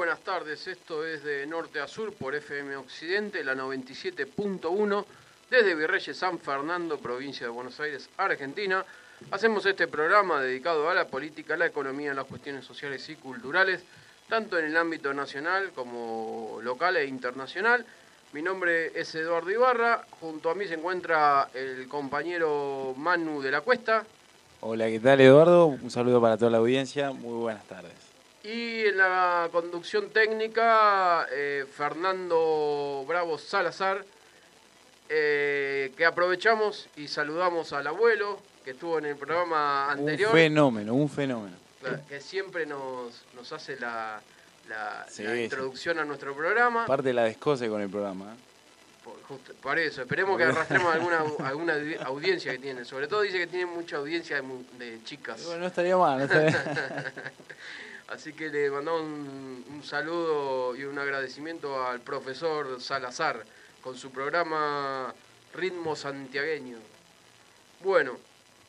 buenas tardes. Esto es de norte a sur por FM Occidente, la 97.1, desde Virreyes San Fernando, provincia de Buenos Aires, Argentina. Hacemos este programa dedicado a la política, la economía, las cuestiones sociales y culturales, tanto en el ámbito nacional como local e internacional. Mi nombre es Eduardo Ibarra, junto a mí se encuentra el compañero Manu de la Cuesta. Hola, ¿qué tal, Eduardo? Un saludo para toda la audiencia, muy buenas tardes. Y en la conducción técnica, Fernando Bravo Salazar, que aprovechamos y saludamos al abuelo, que estuvo en el programa anterior. Un fenómeno. Que siempre nos hace la Sí. introducción a nuestro programa. Parte la descose con el programa. Por eso, esperemos que arrastremos alguna audiencia que tiene. Sobre todo dice que tiene mucha audiencia de chicas. Bueno, no estaría mal. Así que le mandamos un saludo y un agradecimiento al profesor Salazar con su programa Ritmo Santiagueño. Bueno,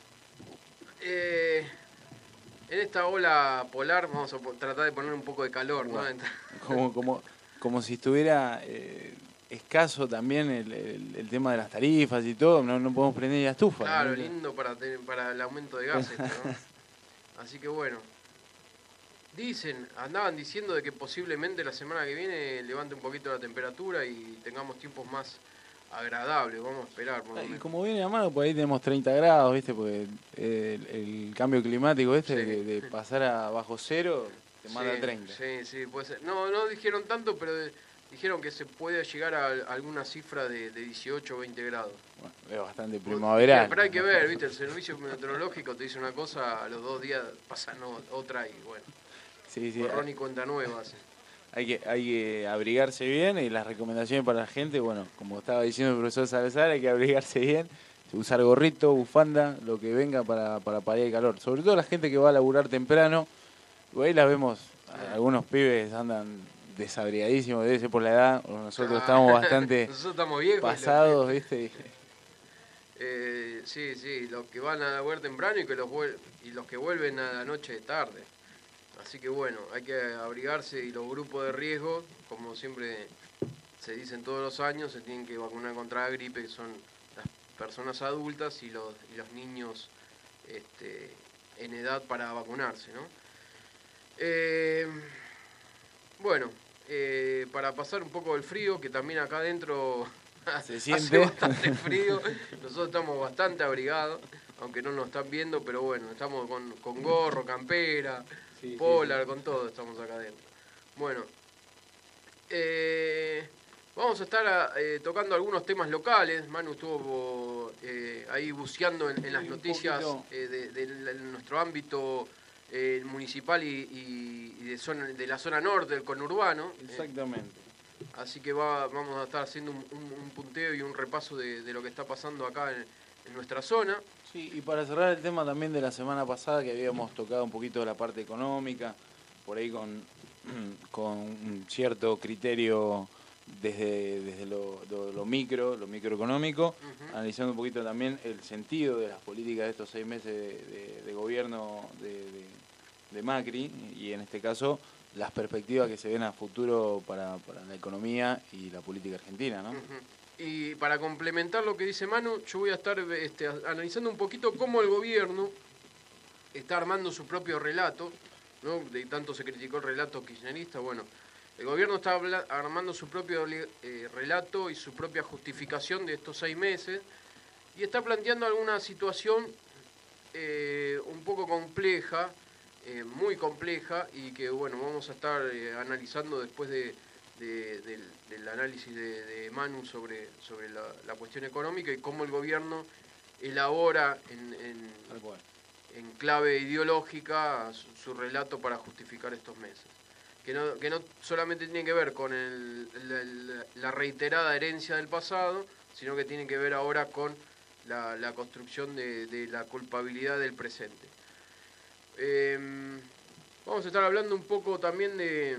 en esta ola polar vamos a tratar de poner un poco de calor, ¿no? Como si estuviera escaso también el tema de las tarifas y todo, no podemos prender la estufa. Claro, ¿no? lindo para el aumento de gases, ¿no? Así que bueno. Andaban diciendo de que posiblemente la semana que viene levante un poquito la temperatura y tengamos tiempos más agradables. Vamos a esperar. Y como viene a mano, por ahí tenemos 30 grados, ¿viste? Porque el cambio climático sí. de pasar a bajo cero te manda a 30. Sí, puede ser. No dijeron tanto, pero dijeron que se puede llegar a alguna cifra de 18 o 20 grados. Bueno, es bastante primaveral. Pero hay que ver, ¿viste? El servicio meteorológico te dice una cosa, a los 2 días pasan otra y bueno. Sí. Borrón y cuenta nueva. Sí. Hay que abrigarse bien y las recomendaciones para la gente, bueno, como estaba diciendo el profesor Salazar, hay que abrigarse bien, usar gorrito, bufanda, lo que venga para paliar el calor. Sobre todo la gente que va a laburar temprano, ahí las vemos, algunos pibes andan desabrigadísimos, debe ser por la edad, nosotros estamos bastante nosotros estamos viejos, pasados, ¿viste? Sí, los que van a laburar temprano y los que vuelven a la noche de tarde. Así que bueno, hay que abrigarse y los grupos de riesgo, como siempre se dicen todos los años, se tienen que vacunar contra la gripe, que son las personas adultas y los niños en edad para vacunarse, ¿no? Bueno, para pasar un poco el frío, que también acá adentro se hace siente bastante frío, nosotros estamos bastante abrigados, aunque no nos están viendo, pero bueno, estamos con gorro, campera, polar, con todo estamos acá adentro. Bueno, vamos a estar tocando algunos temas locales. Manu estuvo ahí buceando en las noticias de nuestro ámbito municipal y de la zona norte, del conurbano. Exactamente. Así que vamos a estar haciendo un punteo y un repaso de lo que está pasando acá en nuestra zona. Sí, y para cerrar el tema también de la semana pasada, que habíamos tocado un poquito de la parte económica, por ahí con un cierto criterio desde lo microeconómico, analizando un poquito también el sentido de las políticas de estos 6 meses de gobierno de Macri, y en este caso las perspectivas que se ven a futuro para la economía y la política argentina, ¿no? Y para complementar lo que dice Manu, yo voy a estar analizando un poquito cómo el gobierno está armando su propio relato, ¿no? De tanto se criticó el relato kirchnerista. Bueno, el gobierno está armando su propio relato y su propia justificación de estos 6 meses y está planteando alguna situación un poco compleja, muy compleja, y que bueno, vamos a estar analizando después del análisis de Manu sobre la cuestión económica y cómo el gobierno elabora en clave ideológica su relato para justificar estos meses. Que no solamente tiene que ver con la reiterada herencia del pasado, sino que tiene que ver ahora con la construcción de la culpabilidad del presente. Vamos a estar hablando un poco también de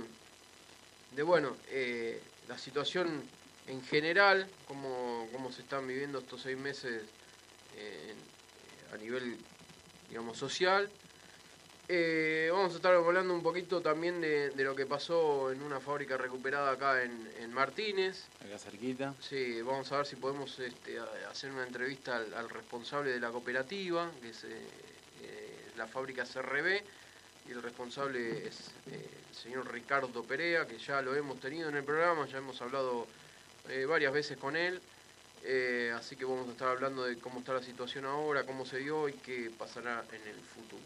la situación en general, cómo se están viviendo estos 6 meses a nivel, digamos, social. Vamos a estar hablando un poquito también de lo que pasó en una fábrica recuperada acá en Martínez. Acá cerquita. Sí, vamos a ver si podemos hacer una entrevista al responsable de la cooperativa, que es la fábrica CRB, y el responsable es el señor Ricardo Perea, que ya lo hemos tenido en el programa, ya hemos hablado varias veces con él. Así que vamos a estar hablando de cómo está la situación ahora, cómo se dio y qué pasará en el futuro.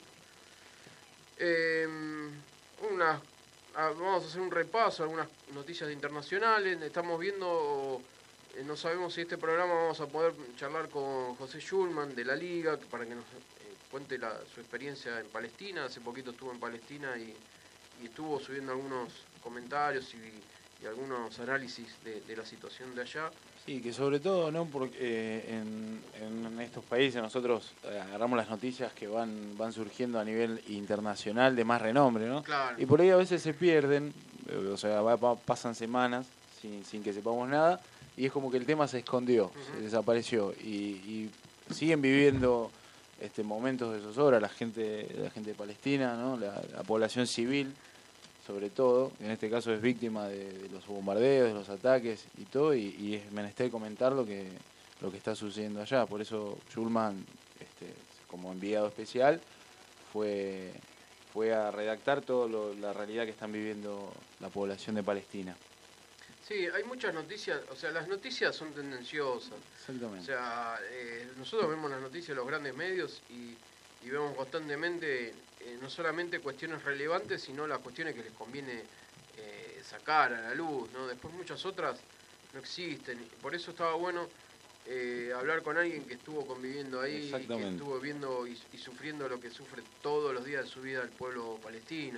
Vamos a hacer un repaso, algunas noticias internacionales. Estamos viendo, no sabemos si este programa vamos a poder charlar con José Schulman de la Liga, para que nos cuente su experiencia en Palestina. Hace poquito estuvo en Palestina y estuvo subiendo algunos comentarios y algunos análisis de la situación de allá. Sí, que sobre todo, ¿no? Porque en estos países nosotros agarramos las noticias que van surgiendo a nivel internacional de más renombre, ¿no? Claro. Y por ahí a veces se pierden, o sea, pasan semanas sin que sepamos nada, y es como que el tema se escondió, se desapareció, y siguen viviendo momentos de zozobra la gente de Palestina, ¿no? La población civil, sobre todo, en este caso es víctima de los bombardeos, de los ataques y todo, y es menester comentar lo que está sucediendo allá. Por eso Schulman, como enviado especial, fue a redactar toda la realidad que están viviendo la población de Palestina. Sí, hay muchas noticias, o sea, las noticias son tendenciosas. Exactamente. O sea, nosotros vemos las noticias de los grandes medios y vemos constantemente no solamente cuestiones relevantes, sino las cuestiones que les conviene sacar a la luz, ¿no? Después muchas otras no existen. Por eso estaba bueno hablar con alguien que estuvo conviviendo ahí, que estuvo viendo y sufriendo lo que sufre todos los días de su vida el pueblo palestino.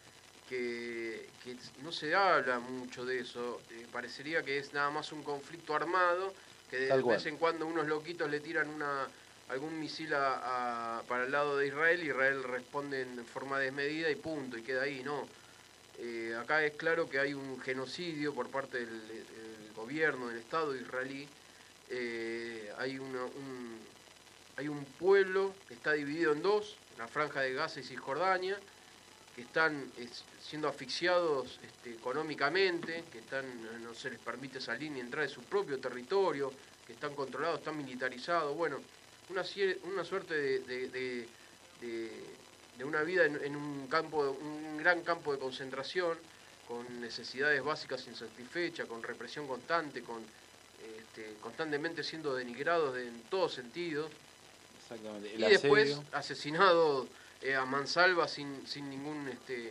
Que no se habla mucho de eso, parecería que es nada más un conflicto armado, que de vez en cuando unos loquitos le tiran algún misil para el lado de Israel, y Israel responde en forma desmedida y punto, y queda ahí, no. Acá es claro que hay un genocidio por parte del gobierno, del Estado israelí. Hay un pueblo que está dividido en dos, la Franja de Gaza y Cisjordania, que están siendo asfixiados económicamente, que no se les permite salir ni entrar de su propio territorio, que están controlados, están militarizados. Bueno, una suerte de una vida en un gran campo de concentración, con necesidades básicas insatisfechas, con represión constante, constantemente siendo denigrados en todo sentido. Exactamente. Y después asesinados a mansalva sin ningún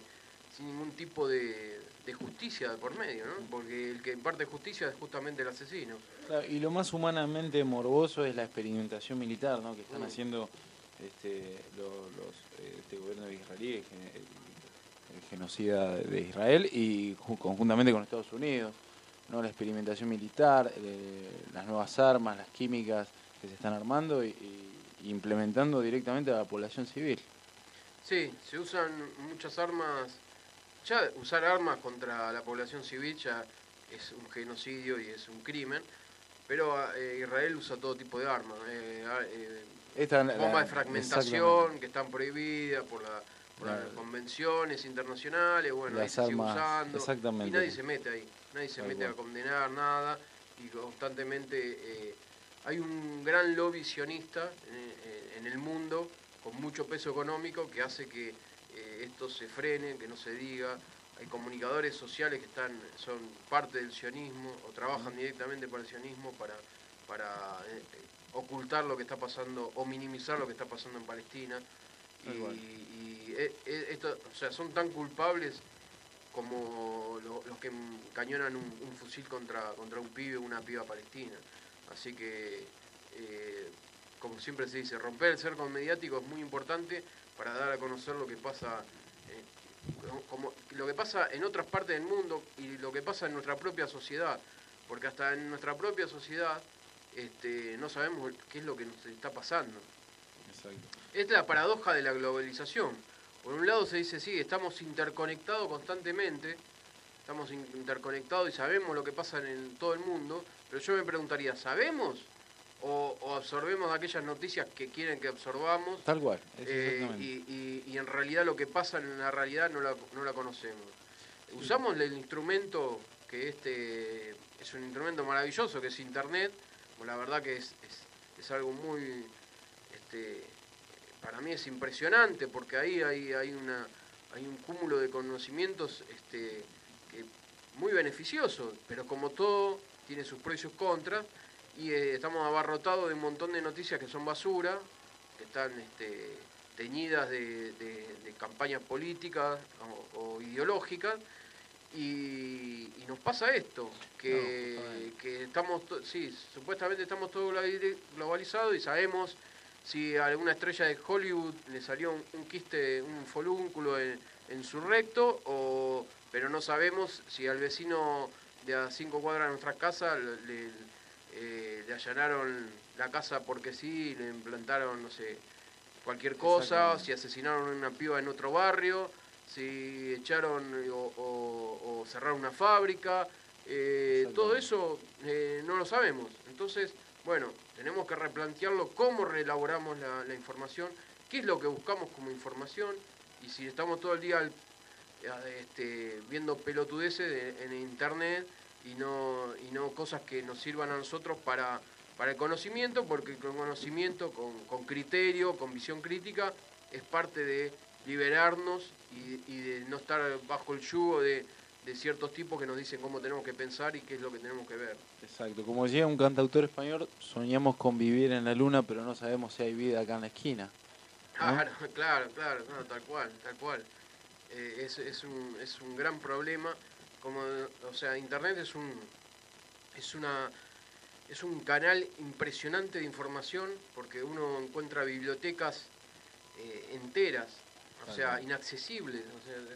tipo de justicia de por medio, ¿no? Porque el que imparte justicia es justamente el asesino. Claro, y lo más humanamente morboso es la experimentación militar, ¿no? Que están haciendo este gobierno israelí, el genocida de Israel, y conjuntamente con Estados Unidos, ¿no? La experimentación militar, las nuevas armas, las químicas que se están armando y implementando directamente a la población civil. Sí, se usan muchas armas. Ya usar armas contra la población civil ya es un genocidio y es un crimen, pero Israel usa todo tipo de armas. Bombas de fragmentación que están prohibidas por las convenciones internacionales, bueno, ahí se sigue usando. Y nadie se mete ahí, nadie se mete a condenar nada, y constantemente hay un gran lobby sionista en el mundo, con mucho peso económico, que hace que esto se frene, que no se diga. Hay comunicadores sociales que son parte del sionismo o trabajan directamente para el sionismo para ocultar lo que está pasando o minimizar lo que está pasando en Palestina. Esto, o sea, son tan culpables como los que cañonan un fusil contra un pibe o una piba palestina. Así que como siempre se dice, romper el cerco mediático es muy importante para dar a conocer lo que pasa, lo que pasa en otras partes del mundo y lo que pasa en nuestra propia sociedad, porque hasta en nuestra propia sociedad no sabemos qué es lo que nos está pasando. Exacto. Esta es la paradoja de la globalización. Por un lado se dice, sí, estamos interconectados constantemente, estamos interconectados y sabemos lo que pasa en todo el mundo, pero yo me preguntaría, ¿sabemos o absorbemos aquellas noticias que quieren que absorbamos. Tal cual, exactamente. Y en realidad lo que pasa en la realidad no la conocemos. Usamos el instrumento que es un instrumento maravilloso, que es Internet. La verdad que es algo muy, para mí es impresionante, porque ahí hay un cúmulo de conocimientos que muy beneficioso, pero como todo tiene sus pros y sus contras, y estamos abarrotados de un montón de noticias que son basura, que están teñidas de campañas políticas o ideológicas, y nos pasa esto, que estamos, supuestamente estamos todos globalizados y sabemos si a alguna estrella de Hollywood le salió un quiste, un folúnculo en su recto, pero no sabemos si al vecino de a 5 cuadras de nuestra casa le allanaron la casa porque sí, le implantaron, no sé, cualquier cosa, si asesinaron a una piba en otro barrio, si echaron o cerraron una fábrica, todo eso no lo sabemos. Entonces, bueno, tenemos que replantearlo, cómo reelaboramos la información, qué es lo que buscamos como información, y si estamos todo el día viendo pelotudeces en internet y no cosas que nos sirvan a nosotros para el conocimiento, porque con conocimiento, con criterio, con visión crítica, es parte de liberarnos y de no estar bajo el yugo de ciertos tipos que nos dicen cómo tenemos que pensar y qué es lo que tenemos que ver. Exacto, como decía un cantautor español, soñamos con vivir en la luna, pero no sabemos si hay vida acá en la esquina, ¿no? Claro, no, tal cual. Es un gran problema. O sea, Internet es un canal impresionante de información, porque uno encuentra bibliotecas enteras, o sea, inaccesibles. O sea,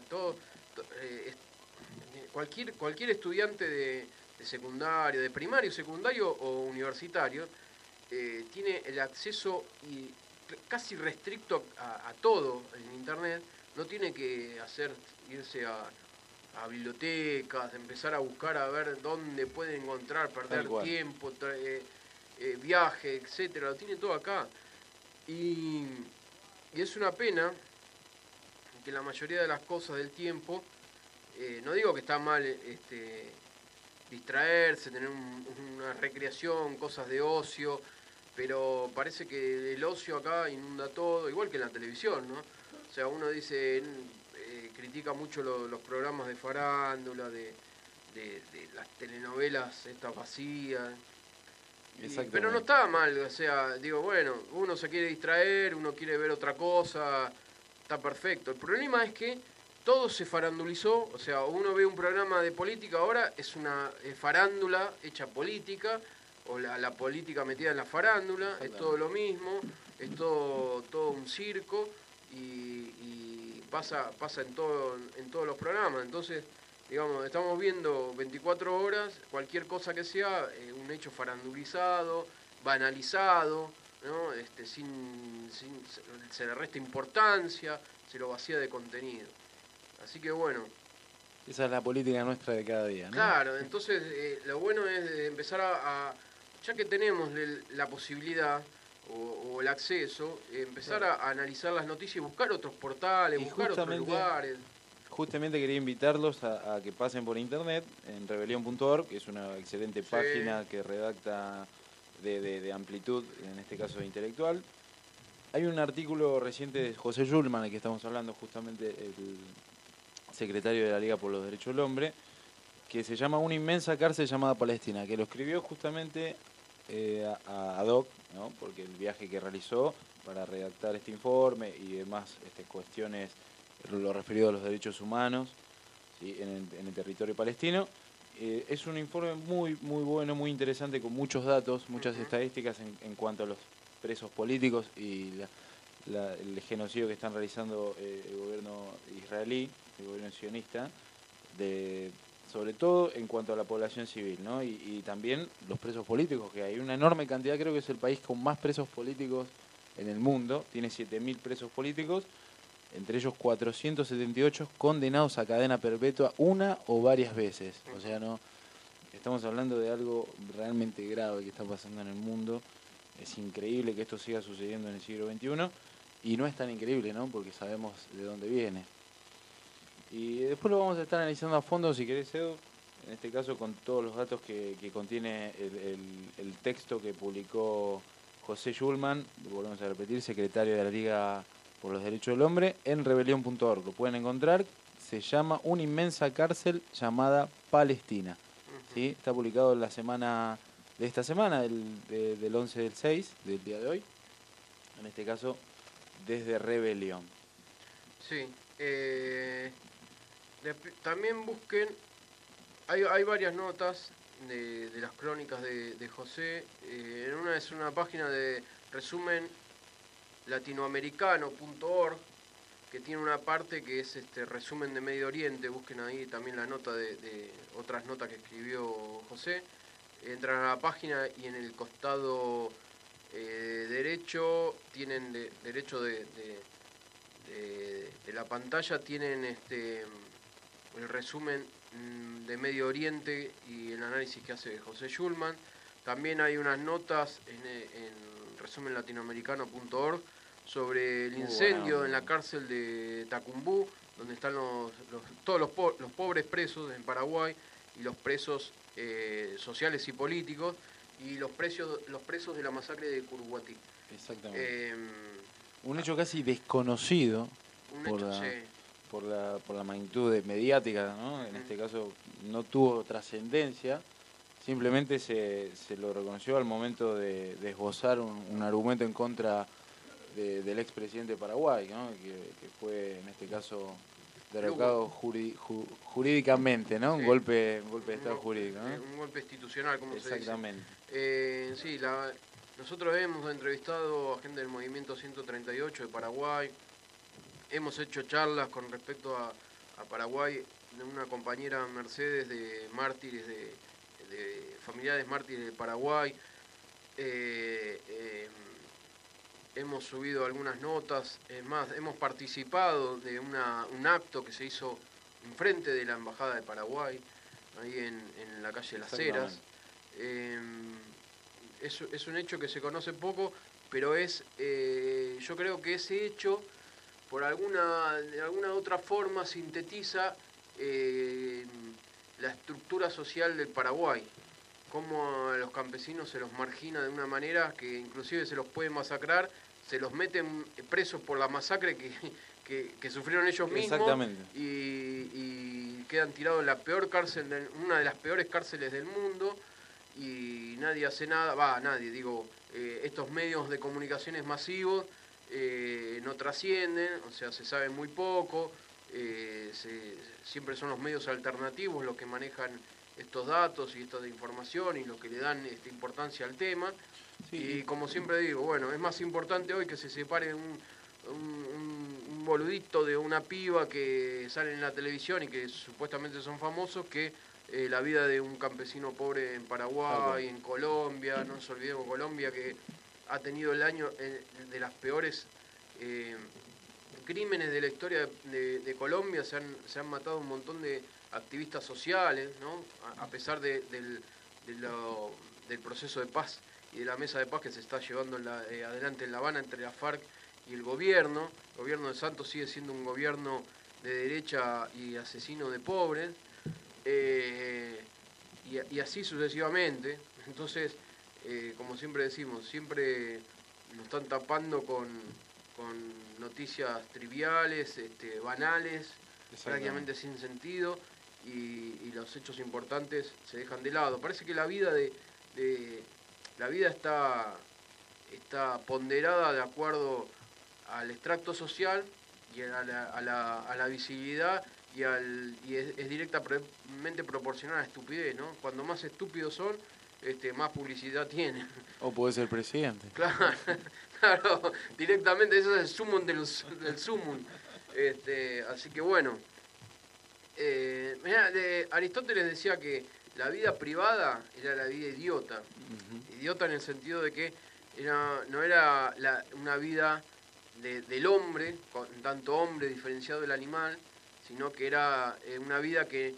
cualquier estudiante de secundario, de primario, secundario o universitario, tiene el acceso casi restricto a todo en Internet. No tiene que irse a bibliotecas, empezar a buscar a ver dónde puede encontrar, perder tiempo, viaje, etcétera. Lo tiene todo acá. Y es una pena que la mayoría de las cosas del tiempo, no digo que está mal distraerse, tener una recreación, cosas de ocio, pero parece que el ocio acá inunda todo, igual que en la televisión, ¿no? O sea, uno dice, critica mucho los programas de farándula, de las telenovelas estas vacías, pero no está mal. O sea, digo, bueno, uno se quiere distraer, uno quiere ver otra cosa, está perfecto. El problema es que todo se farandulizó. O sea, uno ve un programa de política ahora, es una farándula hecha política, o la política metida en la farándula, es todo lo mismo, es todo un circo, y pasa en todos los programas. Entonces, digamos, estamos viendo 24 horas, cualquier cosa que sea, un hecho farandulizado, banalizado, ¿no? Se le resta importancia, se lo vacía de contenido. Así que bueno. Esa es la política nuestra de cada día, ¿no? Claro, entonces lo bueno es empezar ya que tenemos la posibilidad o el acceso, empezar a analizar las noticias y buscar otros portales, buscar otros lugares. Justamente quería invitarlos a que pasen por internet en rebelión.org, que es una excelente página que redacta de amplitud, en este caso intelectual. Hay un artículo reciente de José Yulman, el que estamos hablando, justamente el secretario de la Liga por los Derechos del Hombre, que se llama Una inmensa cárcel llamada Palestina, que lo escribió justamente ad hoc, ¿no? Porque el viaje que realizó para redactar este informe y demás cuestiones, lo referido a los derechos humanos, ¿sí? en el territorio palestino, es un informe muy bueno, muy interesante, con muchos datos, muchas estadísticas en cuanto a los presos políticos y el genocidio que están realizando el gobierno israelí, el gobierno sionista, sobre todo en cuanto a la población civil, ¿no? Y también los presos políticos, que hay una enorme cantidad. Creo que es el país con más presos políticos en el mundo, tiene 7.000 presos políticos, entre ellos 478 condenados a cadena perpetua una o varias veces. O sea, no estamos hablando de algo realmente grave que está pasando en el mundo, es increíble que esto siga sucediendo en el siglo XXI, y no es tan increíble, ¿no? Porque sabemos de dónde viene. Y después lo vamos a estar analizando a fondo, si querés, Edu, en este caso con todos los datos que contiene el texto que publicó José Schulman, volvemos a repetir, secretario de la Liga por los Derechos del Hombre, en rebelión.org. Lo pueden encontrar, se llama Una inmensa cárcel llamada Palestina. ¿Sí? Está publicado en la semana de esta semana, del 11 del 6, del día de hoy, en este caso desde Rebelión. Sí, también busquen, hay varias notas de las crónicas de José. En una es una página de resumen latinoamericano.org, que tiene una parte que es resumen de Medio Oriente. Busquen ahí también la nota de otras notas que escribió José. Entran a la página y en el costado derecho tienen derecho de la pantalla tienen el resumen de Medio Oriente y el análisis que hace José Schulman. También hay unas notas en resumen latinoamericano.org sobre el incendio en la cárcel de Tacumbú, donde están todos los pobres presos en Paraguay y los presos sociales y políticos, y los presos de la masacre de Curuguatí. Exactamente. Un hecho casi desconocido por la magnitud mediática, ¿no? En este caso no tuvo trascendencia, simplemente se lo reconoció al momento de esbozar un argumento en contra del expresidente de Paraguay, ¿no? Que fue en este caso derrocado jurídicamente, ¿no? Sí. Un golpe de Estado jurídico, ¿no? Un golpe institucional, como se dice. Exactamente. Sí, nosotros hemos entrevistado a gente del Movimiento 138 de Paraguay, hemos hecho charlas con respecto a Paraguay, de una compañera Mercedes de mártires, de familiares mártires de Paraguay. Hemos subido algunas notas, es más, hemos participado de un acto que se hizo enfrente de la Embajada de Paraguay, ahí en la calle Las Heras. Es un hecho que se conoce poco, pero yo creo que ese hecho, de alguna otra forma, sintetiza la estructura social del Paraguay, cómo a los campesinos se los margina de una manera que inclusive se los puede masacrar, se los meten presos por la masacre que sufrieron ellos mismos. Exactamente. Y quedan tirados en la peor cárcel, una de las peores cárceles del mundo, y nadie hace nada, estos medios de comunicaciones masivos no trascienden, o sea, se sabe muy poco, siempre son los medios alternativos los que manejan estos datos y esta información y los que le dan importancia al tema. Sí. Y como siempre digo, bueno, es más importante hoy que se separe un boludito de una piba que sale en la televisión y que supuestamente son famosos, que la vida de un campesino pobre en Paraguay, en Colombia. No nos olvidemos, Colombia, que ha tenido el año de las peores crímenes de la historia de Colombia. Se han matado un montón de activistas sociales, ¿no? A pesar del proceso de paz y de la mesa de paz que se está llevando adelante en La Habana entre la FARC y el gobierno. El gobierno de Santos sigue siendo un gobierno de derecha y asesino de pobres, y así sucesivamente. Entonces, como siempre decimos, siempre nos están tapando con noticias triviales, banales, prácticamente sin sentido, y los hechos importantes se dejan de lado. Parece que la vida está ponderada de acuerdo al extracto social y a la visibilidad, y es directamente proporcional a la estupidez, ¿no? Cuando más estúpidos son, más publicidad tienen. O puede ser presidente. Claro, directamente, eso es el sumum del sumum. Así que bueno, Aristóteles decía que la vida privada era la vida idiota. Uh-huh. Idiota en el sentido de que no era una vida del hombre, con tanto hombre diferenciado del animal, sino que era una vida que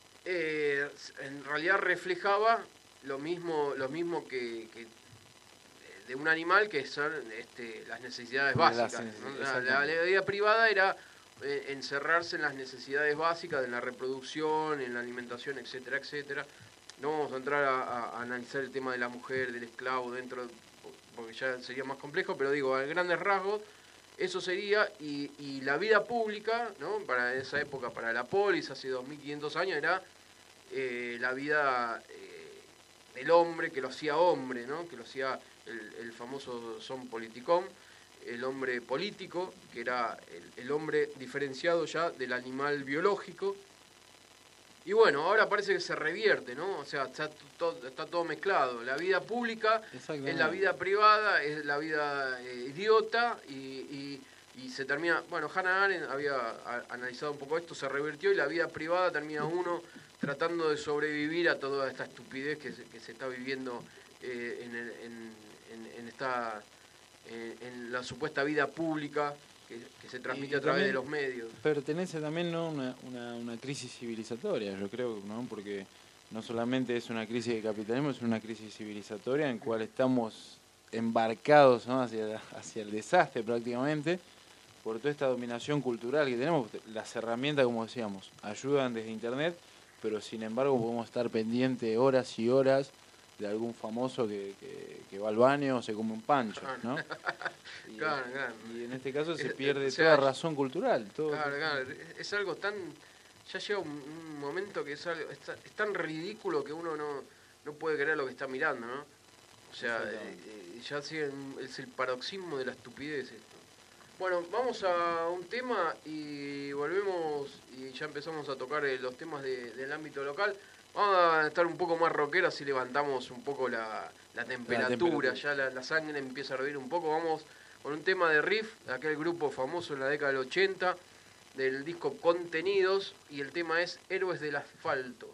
en realidad reflejaba lo mismo que de un animal, que son las necesidades básicas, ¿no? La vida privada era encerrarse en las necesidades básicas de la reproducción, en la alimentación, etcétera, etcétera. No vamos a entrar a analizar el tema de la mujer, del esclavo dentro, porque ya sería más complejo, pero digo, a grandes rasgos, eso sería, y la vida pública, ¿no? Para esa época, para la polis, hace 2500 años, era la vida del hombre, que lo hacía hombre, ¿no? Que lo hacía el famoso son politicón, el hombre político, que era el hombre diferenciado ya del animal biológico. Y bueno, ahora parece que se revierte, ¿no? O sea, está todo mezclado. La vida pública es la vida privada, es la vida idiota, y se termina... Bueno, Hannah Arendt había analizado un poco esto, se revirtió, y la vida privada termina uno tratando de sobrevivir a toda esta estupidez que se está viviendo en la supuesta vida pública que se transmite a través de los medios. Pertenece también, ¿no?, una crisis civilizatoria, yo creo, ¿no? Porque no solamente es una crisis de capitalismo, es una crisis civilizatoria en cual estamos embarcados, ¿no?, hacia el desastre prácticamente, por toda esta dominación cultural que tenemos. Las herramientas, como decíamos, ayudan desde internet, pero sin embargo podemos estar pendientes horas y horas de algún famoso que va al baño o se come un pancho, ¿no? Claro. Y en este caso se pierde toda razón cultural. Claro. Es algo tan... Ya llega un momento que es tan ridículo que uno no puede creer lo que está mirando, ¿no? O sea, ya es el paroxismo de la estupidez esto. Bueno, vamos a un tema y volvemos y ya empezamos a tocar los temas del ámbito local. Vamos a estar un poco más rockeros, así levantamos un poco la temperatura, ya la sangre empieza a hervir un poco. Vamos con un tema de Riff, de aquel grupo famoso en la década del 80, del disco Contenidos, y el tema es Héroes del Asfalto.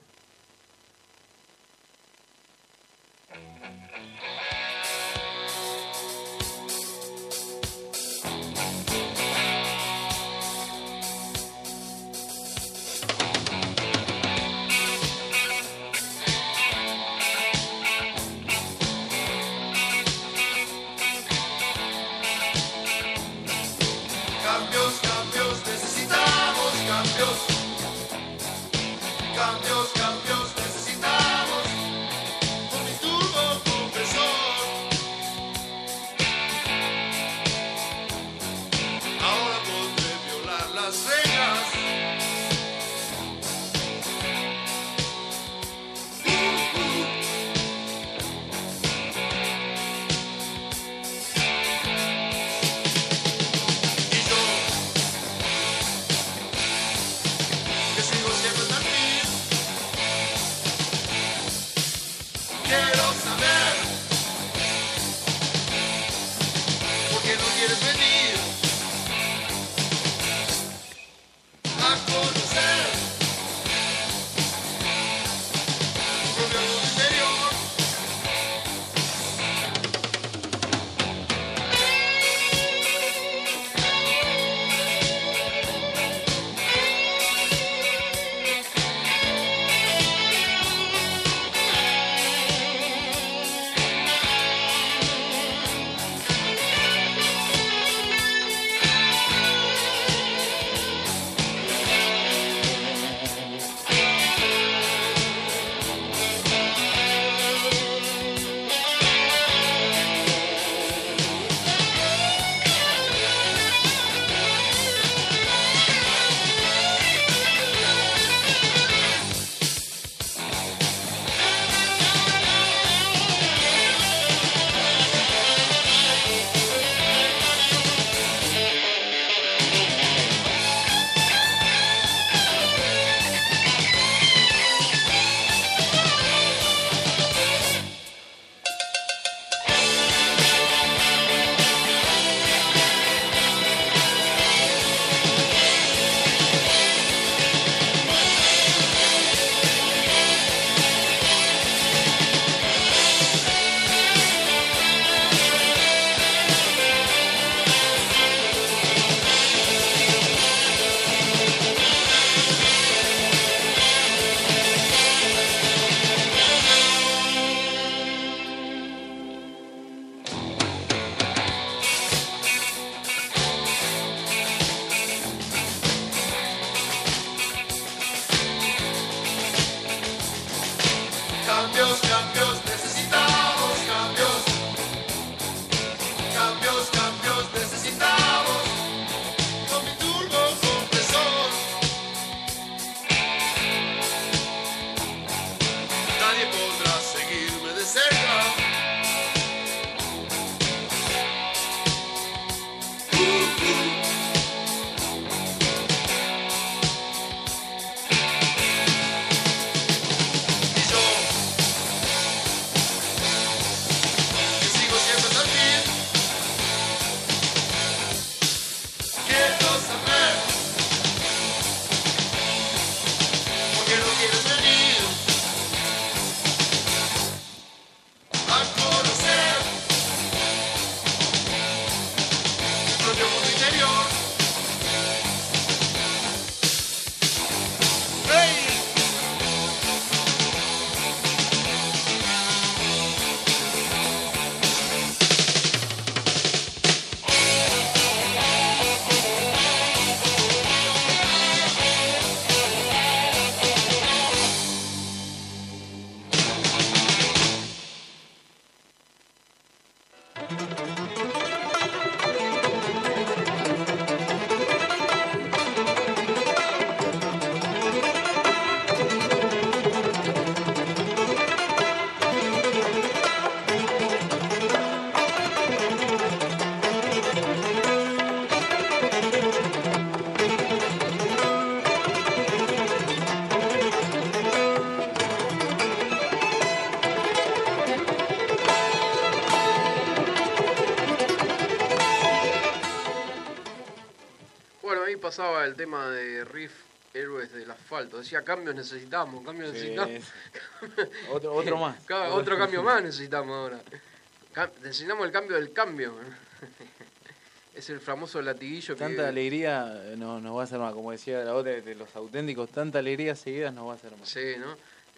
pasaba el tema de Riff, Héroes del Asfalto. Decía, cambios necesitamos, cambios Sí, necesitamos. otro más. Otro cambio más necesitamos ahora. Necesitamos el cambio del cambio. Es el famoso latiguillo que... Tanta alegría nos va a hacer mal, como decía la otra de los auténticos, tanta alegría seguida nos va a hacer mal. Sí, ¿no?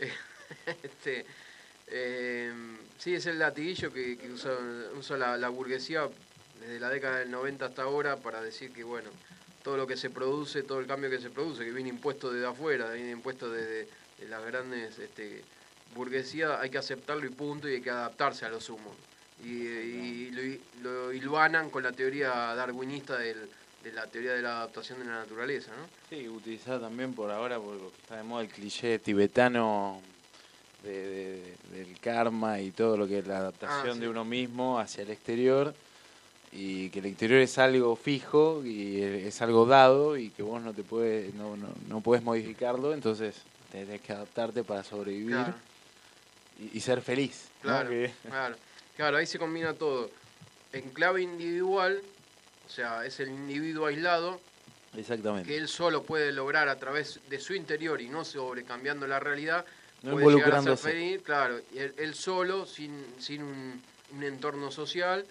Sí, es el latiguillo que usa la burguesía desde la década del 90 hasta ahora para decir que, bueno, todo lo que se produce, todo el cambio que se produce, que viene impuesto desde afuera, viene impuesto de las grandes burguesías, hay que aceptarlo y punto, y hay que adaptarse a lo sumo. Y lo hilvanan con la teoría darwinista de la teoría de la adaptación de la naturaleza, ¿no? Sí, utilizada también por ahora, porque está de moda el cliché tibetano del karma y todo lo que es la adaptación sí. de uno mismo hacia el exterior, y que el exterior es algo fijo y es algo dado y que vos no podés modificarlo, entonces tenés que adaptarte para sobrevivir. Claro. Y ser feliz. Claro, ¿no? claro, ahí se combina todo. En clave individual, o sea, es el individuo aislado, exactamente, que él solo puede lograr a través de su interior y no sobrecambiando la realidad, no puede llegar a ser involucrándose. feliz, claro, y él solo, sin un entorno social,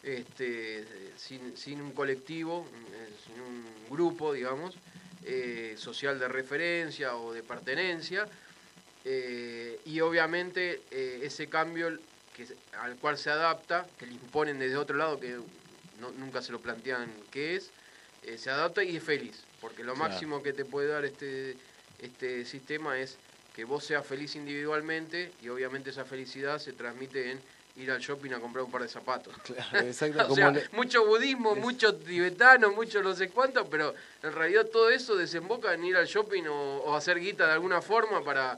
sin un colectivo, sin un grupo, digamos, social de referencia o de pertenencia, y obviamente ese cambio al cual se adapta, que le imponen desde otro lado, que nunca se lo plantean qué es, se adapta y es feliz, porque lo máximo que te puede dar este sistema es que vos seas feliz individualmente, y obviamente esa felicidad se transmite en ir al shopping a comprar un par de zapatos. Claro, exacto. O sea, mucho budismo, mucho tibetano, mucho no sé cuánto, pero en realidad todo eso desemboca en ir al shopping o hacer guita de alguna forma para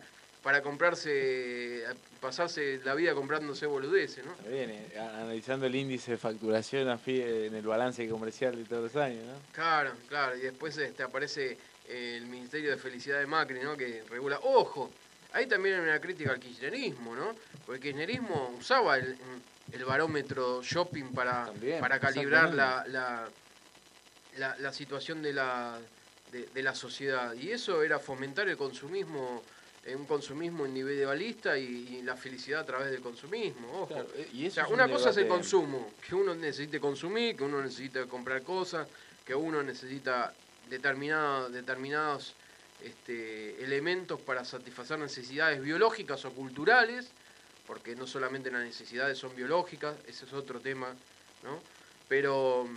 pasarse la vida comprándose boludeces, ¿no? Está bien, analizando el índice de facturación en el balance comercial de todos los años, ¿no? Claro, y después aparece el Ministerio de Felicidad de Macri, ¿no? Que regula. ¡Ojo! Ahí también hay una crítica al kirchnerismo, ¿no? Porque el kirchnerismo usaba el barómetro shopping para calibrar la situación de la sociedad. Y eso era fomentar el consumismo, un consumismo individualista y la felicidad a través del consumismo. Ojo. Claro, y eso una cosa es el consumo, que uno necesite consumir, que uno necesita comprar cosas, que uno necesita determinados elementos para satisfacer necesidades biológicas o culturales, porque no solamente las necesidades son biológicas, ese es otro tema, ¿no? Pero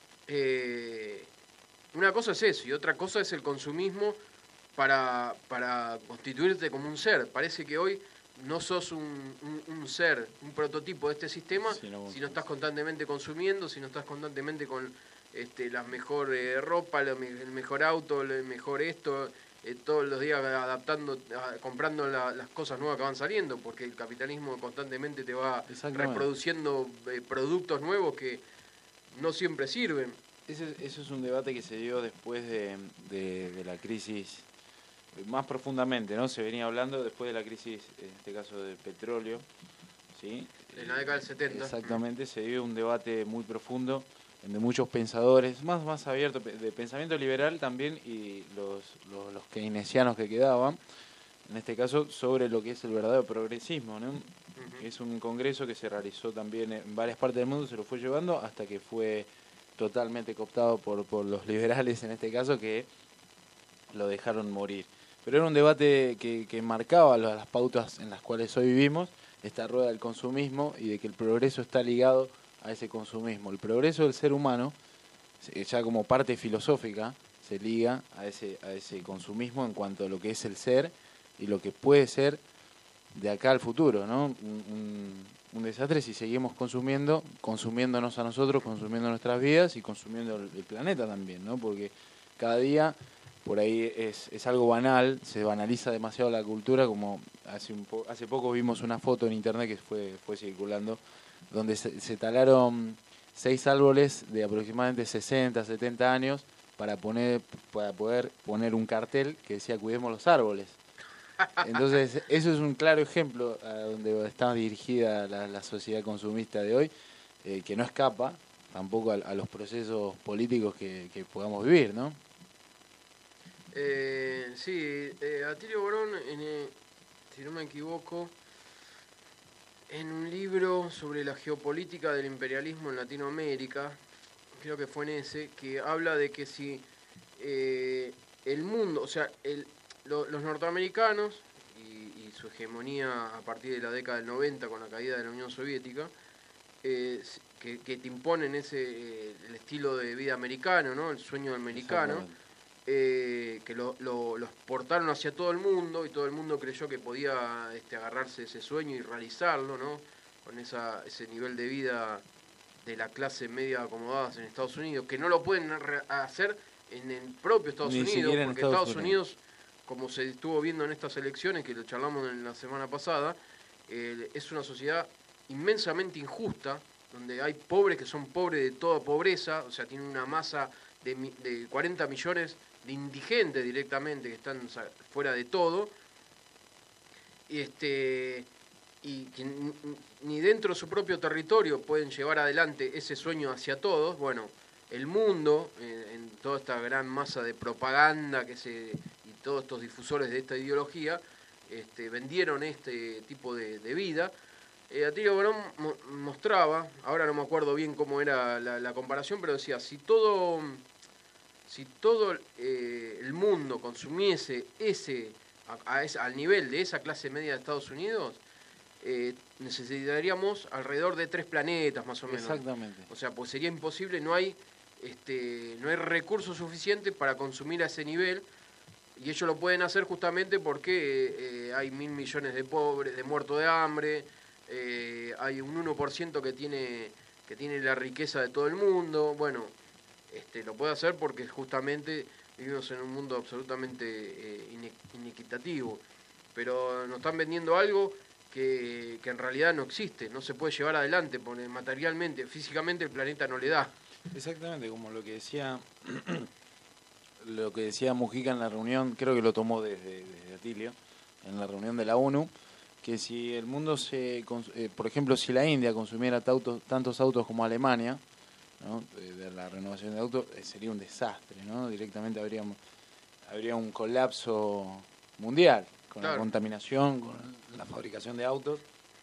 una cosa es eso y otra cosa es el consumismo para constituirte como un ser. Parece que hoy no sos un ser, un prototipo de este sistema, si no estás constantemente consumiendo, si no estás constantemente con la mejor ropa, el mejor auto, el mejor esto, todos los días comprando las cosas nuevas que van saliendo, porque el capitalismo constantemente te va reproduciendo productos nuevos que no siempre sirven. Eso es un debate que se dio después de la crisis, más profundamente, ¿no? Se venía hablando después de la crisis, en este caso del petróleo, ¿sí? En la década del 70. Exactamente, se dio un debate muy profundo de muchos pensadores, más abierto, de pensamiento liberal también, y los keynesianos que quedaban, en este caso, sobre lo que es el verdadero progresismo, ¿no? Uh-huh. Es un congreso que se realizó también en varias partes del mundo, se lo fue llevando hasta que fue totalmente cooptado por los liberales, en este caso, que lo dejaron morir. Pero era un debate que marcaba las pautas en las cuales hoy vivimos, esta rueda del consumismo, y de que el progreso está ligado a ese consumismo. El progreso del ser humano, ya como parte filosófica, se liga a ese consumismo en cuanto a lo que es el ser y lo que puede ser de acá al futuro, ¿no? Un desastre si seguimos consumiéndonos a nosotros, consumiendo nuestras vidas y consumiendo el planeta también, ¿no? Porque cada día, por ahí es algo banal, se banaliza demasiado la cultura, como hace poco vimos una foto en internet que fue circulando, donde se talaron 6 árboles de aproximadamente 60, 70 años para poder poner un cartel que decía cuidemos los árboles. Entonces, eso es un claro ejemplo a donde está dirigida la sociedad consumista de hoy, que no escapa tampoco a los procesos políticos que podamos vivir, ¿no? Sí, Atilio Borón, si no me equivoco, en un libro sobre la geopolítica del imperialismo en Latinoamérica, creo que fue en ese, que habla de que si el mundo, o sea, los norteamericanos y su hegemonía a partir de la década del 90 con la caída de la Unión Soviética, que te imponen el estilo de vida americano, ¿no? El sueño americano, que lo exportaron hacia todo el mundo y todo el mundo creyó que podía agarrarse ese sueño y realizarlo, ¿no? Con ese nivel de vida de la clase media acomodada en Estados Unidos, que no lo pueden hacer en el propio Estados Unidos, porque Estados Unidos, como se estuvo viendo en estas elecciones, que lo charlamos en la semana pasada, es una sociedad inmensamente injusta, donde hay pobres que son pobres de toda pobreza, o sea, tienen una masa de 40 millones de indigentes directamente, que están fuera de todo, y que ni dentro de su propio territorio pueden llevar adelante ese sueño hacia todos. Bueno, el mundo, en toda esta gran masa de propaganda y todos estos difusores de esta ideología, vendieron este tipo de vida. Atilio Borón mostraba, ahora no me acuerdo bien cómo era la comparación, pero decía, si todo el mundo consumiese al nivel de esa clase media de Estados Unidos, necesitaríamos alrededor de 3 planetas más o menos. Exactamente. O sea, pues sería imposible, no hay recursos suficientes para consumir a ese nivel, y ellos lo pueden hacer justamente porque hay 1.000 millones de pobres, de muertos de hambre, hay un 1% que tiene la riqueza de todo el mundo. Bueno, lo puede hacer porque justamente vivimos en un mundo absolutamente inequitativo, pero nos están vendiendo algo que en realidad no existe, no se puede llevar adelante, porque materialmente, físicamente el planeta no le da. Exactamente, como lo que decía Mujica en la reunión, creo que lo tomó desde Atilio, en la reunión de la ONU, que si el mundo por ejemplo, si la India consumiera tantos autos como Alemania, ¿no? de la renovación de autos, sería un desastre, ¿no? Directamente habría un colapso mundial con la contaminación, con la fabricación de autos,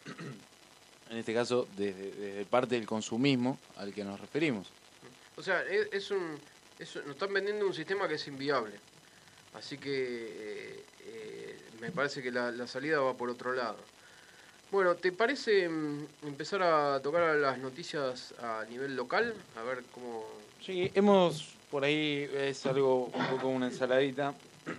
en este caso desde parte del consumismo al que nos referimos. O sea, nos están vendiendo un sistema que es inviable, así que me parece que la salida va por otro lado. Bueno, ¿te parece empezar a tocar las noticias a nivel local? A ver cómo... Sí, por ahí es algo un poco una ensaladita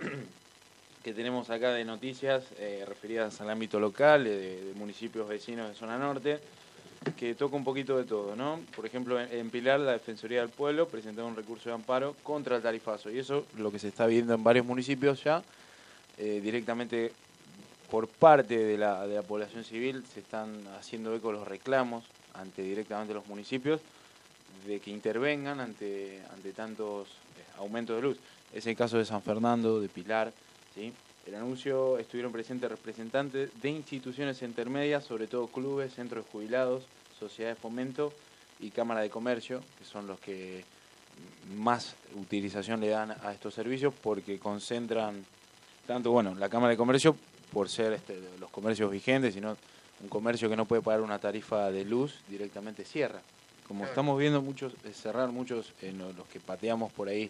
que tenemos acá de noticias referidas al ámbito local, de municipios vecinos de zona norte, que toca un poquito de todo, ¿no? Por ejemplo, en Pilar, la Defensoría del Pueblo presentó un recurso de amparo contra el tarifazo, y eso lo que se está viendo en varios municipios ya, directamente por parte de la población civil se están haciendo eco los reclamos ante directamente los municipios de que intervengan ante tantos aumentos de luz. Es el caso de San Fernando, de Pilar, ¿sí? El anuncio estuvieron presentes representantes de instituciones intermedias, sobre todo clubes, centros de jubilados, sociedades de fomento y cámara de comercio, que son los que más utilización le dan a estos servicios porque concentran tanto, bueno, la cámara de comercio por ser los comercios vigentes, sino un comercio que no puede pagar una tarifa de luz directamente cierra. Como estamos viendo cerrar muchos los que pateamos por ahí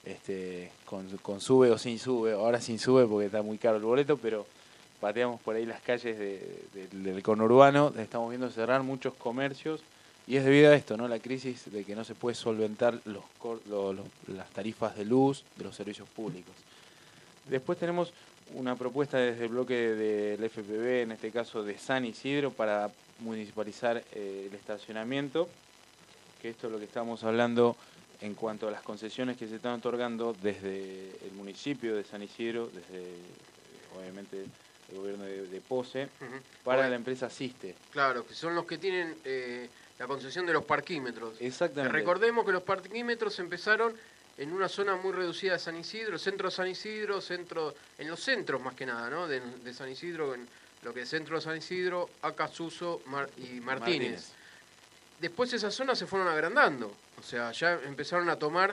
con sube o sin sube, ahora sin sube porque está muy caro el boleto, pero pateamos por ahí las calles del conurbano, estamos viendo cerrar muchos comercios y es debido a esto, ¿no? La crisis de que no se puede solventar las tarifas de luz de los servicios públicos. Después tenemos una propuesta desde el bloque del FPV, en este caso de San Isidro, para municipalizar el estacionamiento, que esto es lo que estamos hablando en cuanto a las concesiones que se están otorgando desde el municipio de San Isidro, desde obviamente el gobierno de Pose, para la empresa Siste. Claro, que son los que tienen la concesión de los parquímetros. Exactamente. Recordemos que los parquímetros empezaron en una zona muy reducida de San Isidro, centro de San Isidro, en los centros más que nada, ¿no? De San Isidro, en lo que es centro de San Isidro, Acasuso y Martínez. Después esas zonas se fueron agrandando, o sea, ya empezaron a tomar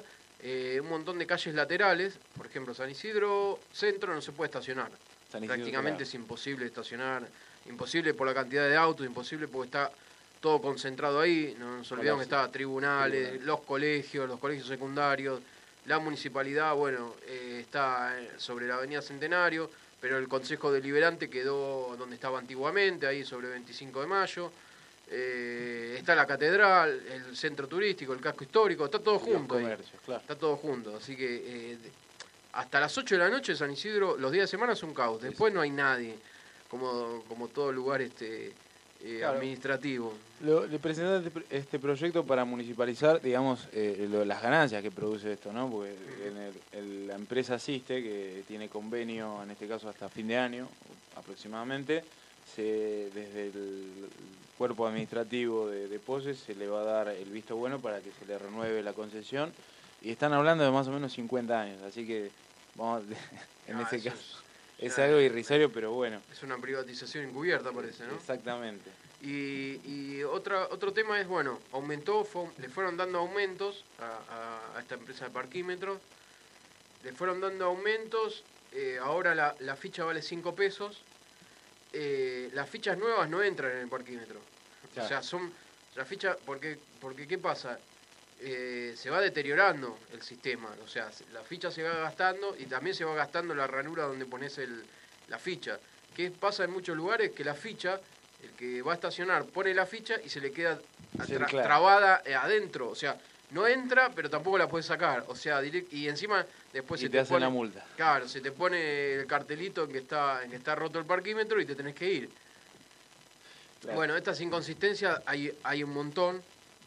un montón de calles laterales. Por ejemplo, San Isidro Centro no se puede estacionar. Prácticamente es imposible estacionar, imposible por la cantidad de autos, imposible porque está todo concentrado ahí. No nos olvidamos que está tribunales, los colegios secundarios, la municipalidad, bueno, está sobre la avenida Centenario, pero el Consejo Deliberante quedó donde estaba antiguamente, ahí sobre 25 de mayo. Está la catedral, el centro turístico, el casco histórico, está todo junto ahí. Claro. Está todo junto, así que hasta las 8 de la noche San Isidro, los días de semana es un caos, después no hay nadie, como todo lugar claro, administrativo. Le presenté este proyecto para municipalizar, digamos, las ganancias que produce esto, ¿no? Porque la empresa Asiste, que tiene convenio, en este caso hasta fin de año aproximadamente, desde el cuerpo administrativo de Poses se le va a dar el visto bueno para que se le renueve la concesión, y están hablando de más o menos 50 años, así que vamos en ese caso es algo irrisorio, pero bueno. Es una privatización encubierta, parece, ¿no? Exactamente. Y otro tema es, bueno, le fueron dando aumentos a esta empresa de parquímetros, le fueron dando aumentos, ahora la ficha vale 5 pesos, las fichas nuevas no entran en el parquímetro. Claro. O sea, son las fichas, porque ¿qué pasa? Se va deteriorando el sistema, o sea, la ficha se va gastando y también se va gastando la ranura donde pones la ficha. ¿Qué pasa en muchos lugares? Que la ficha, el que va a estacionar pone la ficha y se le queda trabada adentro, o sea, no entra pero tampoco la puedes sacar, o sea, y encima después se te hacen la multa. Claro, se te pone el cartelito en que está roto el parquímetro y te tenés que ir. Claro. Bueno, estas inconsistencias hay un montón.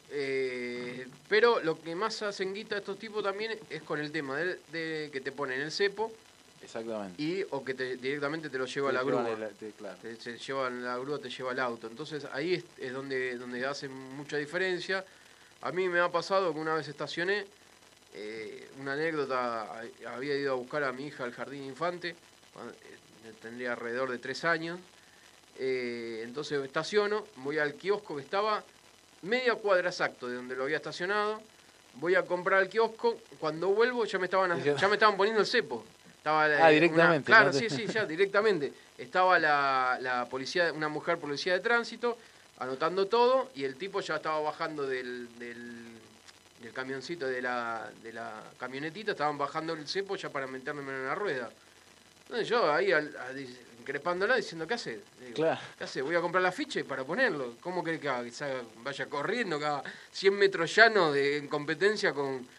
Pero lo que más hacen guita estos tipos también es con el tema de que te ponen el cepo. Exactamente. O que directamente te lo lleva a la grúa. Claro. Te lleva la grúa, te lleva al auto. Entonces ahí es donde hace mucha diferencia. A mí me ha pasado que una vez estacioné, una anécdota, había ido a buscar a mi hija al jardín infante, tendría alrededor de 3 años. Entonces estaciono, voy al kiosco que estaba media cuadra exacto de donde lo había estacionado, voy a comprar al kiosco, cuando vuelvo ya me estaban poniendo el cepo. Estaba directamente. Claro, sí, ya directamente. Estaba la policía, una mujer policía de tránsito, anotando todo, y el tipo ya estaba bajando del camioncito, de la camionetita, estaban bajando el cepo ya para meterme en la rueda. Entonces yo ahí increpándola diciendo, ¿qué hace? Claro. ¿Qué hace? Voy a comprar la ficha para ponerlo. ¿Cómo cree que vaya corriendo cada 100 metros llano en competencia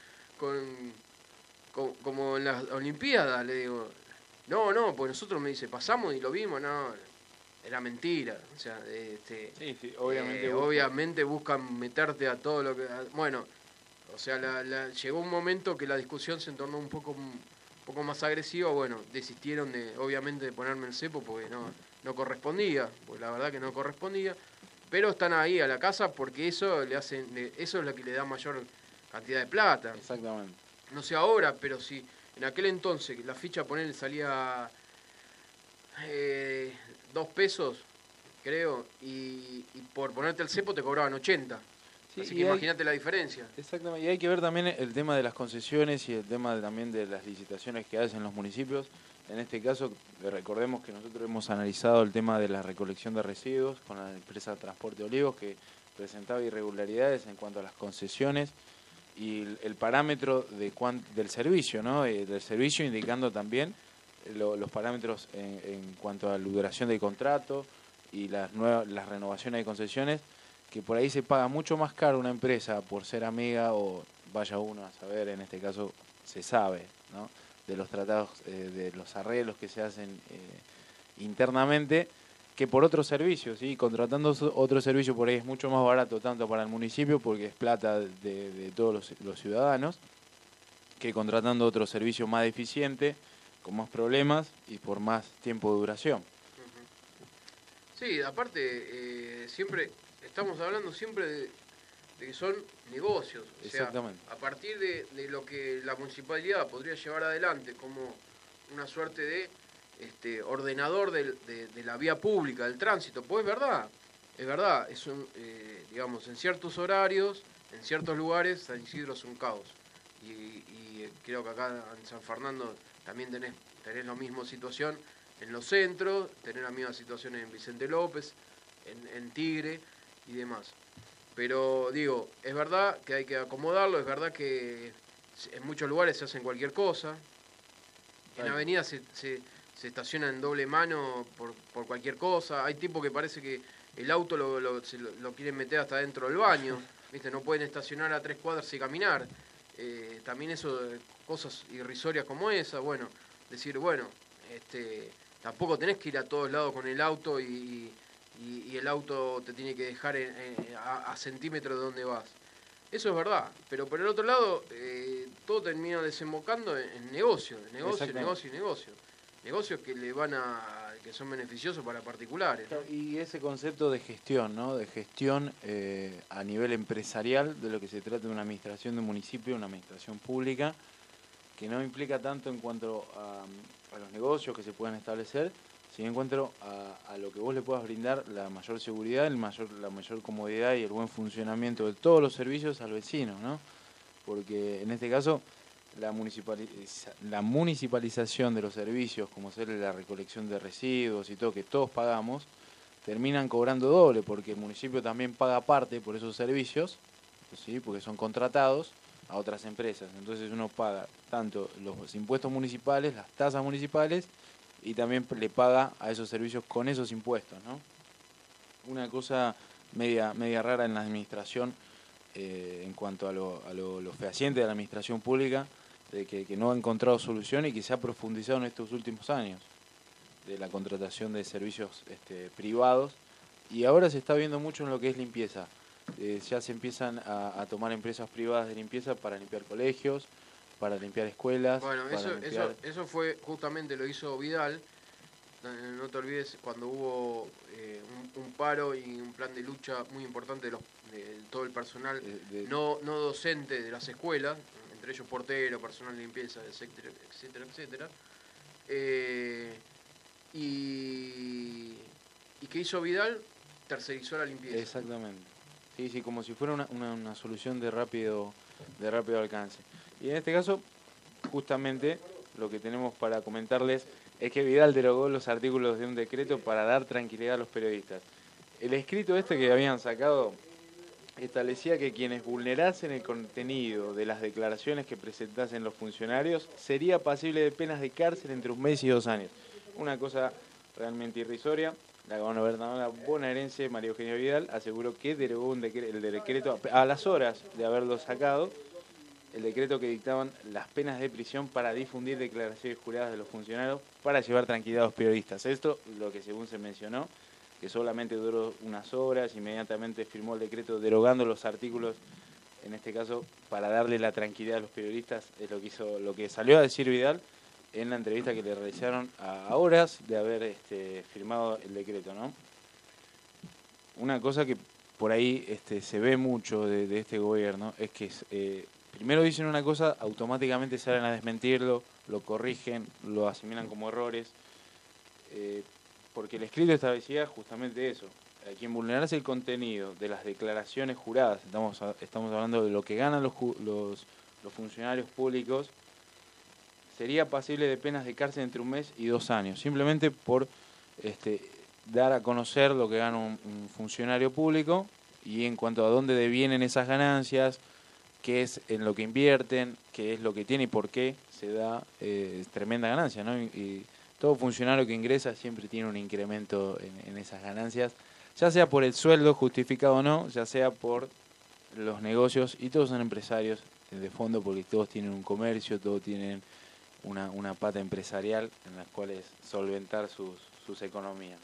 como en las Olimpiadas? Le digo, no, pues nosotros, me dice, pasamos y lo vimos, no, era mentira. O sea, sí, obviamente buscan meterte a todo lo que... Bueno, o sea, llegó un momento que la discusión se tornó un poco más agresiva. Bueno, desistieron obviamente de ponerme el cepo porque no correspondía, pues la verdad que no correspondía, pero están ahí a la casa porque eso es lo que le da mayor cantidad de plata. Exactamente. No sé ahora, pero si en aquel entonces la ficha ponerle salía 2 pesos, creo, y por ponerte el cepo te cobraban 80. Sí, así que imagínate la diferencia. Exactamente, y hay que ver también el tema de las concesiones y el tema también de las licitaciones que hacen los municipios. En este caso, recordemos que nosotros hemos analizado el tema de la recolección de residuos con la empresa Transporte Olivos, que presentaba irregularidades en cuanto a las concesiones y el parámetro del servicio, ¿no? Del servicio, indicando también los parámetros en cuanto a la duración del contrato y las renovaciones de concesiones, que por ahí se paga mucho más caro una empresa por ser amiga, o vaya uno a saber, en este caso se sabe, ¿no?, de los tratados, de los arreglos que se hacen internamente, que por otros servicios, ¿sí? Contratando otro servicio por ahí es mucho más barato, tanto para el municipio, porque es plata de todos los ciudadanos, que contratando otro servicio más deficiente, con más problemas y por más tiempo de duración. Sí, aparte, estamos hablando siempre de que son negocios. O sea, a partir de lo que la municipalidad podría llevar adelante como una suerte de ordenador de la vía pública, del tránsito, pues es verdad, digamos, en ciertos horarios, en ciertos lugares, San Isidro es un caos. y creo que acá en San Fernando también tenés la misma situación en los centros, tenés la misma situación en Vicente López, en Tigre y demás. Pero digo, es verdad que hay que acomodarlo, es verdad que en muchos lugares se hacen cualquier cosa. En Avenida se estaciona en doble mano por cualquier cosa. Hay tipos que parece que el auto lo quieren meter hasta dentro del baño. ¿Viste? No pueden estacionar a 3 cuadras y caminar. También eso, cosas irrisorias como esa. Bueno, decir, bueno, tampoco tenés que ir a todos lados con el auto y el auto te tiene que dejar a centímetros de donde vas. Eso es verdad, pero por el otro lado, todo termina desembocando en negocio. Negocios que que son beneficiosos para particulares, ¿no? Y ese concepto de gestión, ¿no? De gestión a nivel empresarial, de lo que se trata de una administración de un municipio, una administración pública, que no implica tanto en cuanto a los negocios que se puedan establecer, sino en cuanto a lo que vos le puedas brindar la mayor seguridad, la mayor comodidad y el buen funcionamiento de todos los servicios al vecino, ¿no? Porque en este caso la municipalización de los servicios, como ser la recolección de residuos y todo, que todos pagamos, terminan cobrando doble, porque el municipio también paga parte por esos servicios, ¿sí? Porque son contratados a otras empresas. Entonces uno paga tanto los impuestos municipales, las tasas municipales, y también le paga a esos servicios con esos impuestos, ¿no? Una cosa media rara en la administración en cuanto a lo fehaciente de la administración pública, de que no ha encontrado solución y que se ha profundizado en estos últimos años, de la contratación de servicios privados, y ahora se está viendo mucho en lo que es limpieza. Ya se empiezan a tomar empresas privadas de limpieza para limpiar colegios, para limpiar escuelas. Bueno, eso fue justamente lo hizo Vidal. No te olvides cuando hubo un paro y un plan de lucha muy importante de todo el personal no docente de las escuelas, entre ellos portero, personal de limpieza, etcétera. Y ¿qué hizo Vidal? Tercerizó la limpieza. Exactamente. Sí, como si fuera una solución de rápido alcance. Y en este caso, justamente, lo que tenemos para comentarles es que Vidal derogó los artículos de un decreto para dar tranquilidad a los periodistas. El escrito que habían sacado establecía que quienes vulnerasen el contenido de las declaraciones que presentasen los funcionarios sería pasible de penas de cárcel entre 1 mes y 2 años. Una cosa realmente irrisoria. La gobernadora bonaerense María Eugenia Vidal aseguró que derogó el decreto a las horas de haberlo sacado, el decreto que dictaban las penas de prisión para difundir declaraciones juradas de los funcionarios para llevar tranquilidad a los periodistas. Esto, lo que según se mencionó, que solamente duró unas horas, inmediatamente firmó el decreto derogando los artículos, en este caso, para darle la tranquilidad a los periodistas, es lo que salió a decir Vidal en la entrevista que le realizaron a horas de haber firmado el decreto, ¿no? Una cosa que por ahí se ve mucho de este gobierno es que primero dicen una cosa, automáticamente salen a desmentirlo, lo corrigen, lo asimilan como errores, porque el escrito establecía justamente eso. A quien vulnerase el contenido de las declaraciones juradas, estamos hablando de lo que ganan los funcionarios públicos, sería pasible de penas de cárcel entre 1 mes y 2 años, simplemente por dar a conocer lo que gana un funcionario público y en cuanto a dónde devienen esas ganancias, qué es en lo que invierten, qué es lo que tiene y por qué se da tremenda ganancia, ¿no? Y todo funcionario que ingresa siempre tiene un incremento en esas ganancias, ya sea por el sueldo justificado o no, ya sea por los negocios, y todos son empresarios de fondo porque todos tienen un comercio, todos tienen una pata empresarial en las cuales solventar sus economías.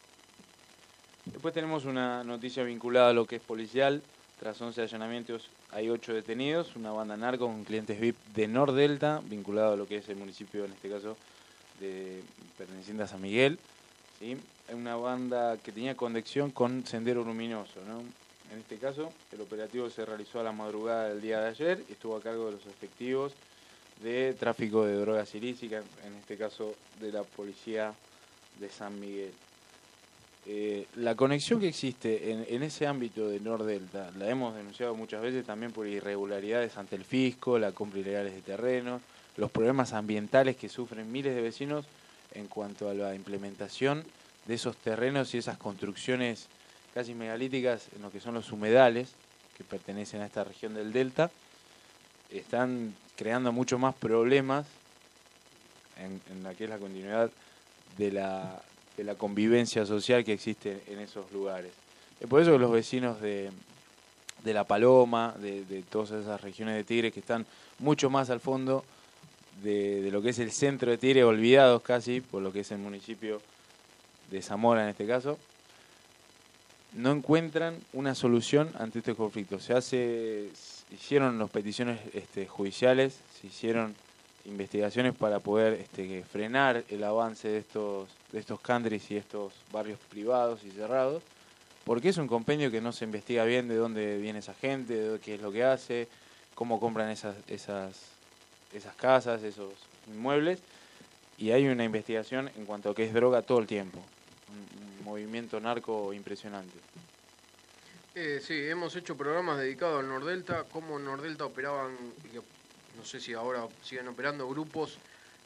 Después tenemos una noticia vinculada a lo que es policial. Tras 11 allanamientos hay 8 detenidos, una banda narco con clientes VIP de Nordelta, vinculado a lo que es el municipio, en este caso, perteneciente a San Miguel, ¿sí? Una banda que tenía conexión con Sendero Luminoso, ¿no? En este caso, el operativo se realizó a la madrugada del día de ayer y estuvo a cargo de los efectivos de tráfico de drogas ilícitas, en este caso de la policía de San Miguel. La conexión que existe en ese ámbito de Nordelta la hemos denunciado muchas veces también por irregularidades ante el fisco, la compra ilegales de terrenos, los problemas ambientales que sufren miles de vecinos en cuanto a la implementación de esos terrenos y esas construcciones casi megalíticas en lo que son los humedales que pertenecen a esta región del Delta. Están creando mucho más problemas en la que es la continuidad de la convivencia social que existe en esos lugares. Es por eso que los vecinos de La Paloma, de todas esas regiones de Tigre que están mucho más al fondo de lo que es el centro de Tigre, olvidados casi por lo que es el municipio de Zamora en este caso, no encuentran una solución ante este conflicto. Hicieron las peticiones judiciales, se hicieron investigaciones para poder frenar el avance de estos countries y estos barrios privados y cerrados, porque es un compendio que no se investiga bien de dónde viene esa gente, de qué es lo que hace, cómo compran esas casas, esos inmuebles, y hay una investigación en cuanto a qué es droga todo el tiempo. Un movimiento narco impresionante. Sí, hemos hecho programas dedicados al Nordelta, cómo en Nordelta operaban, no sé si ahora siguen operando, grupos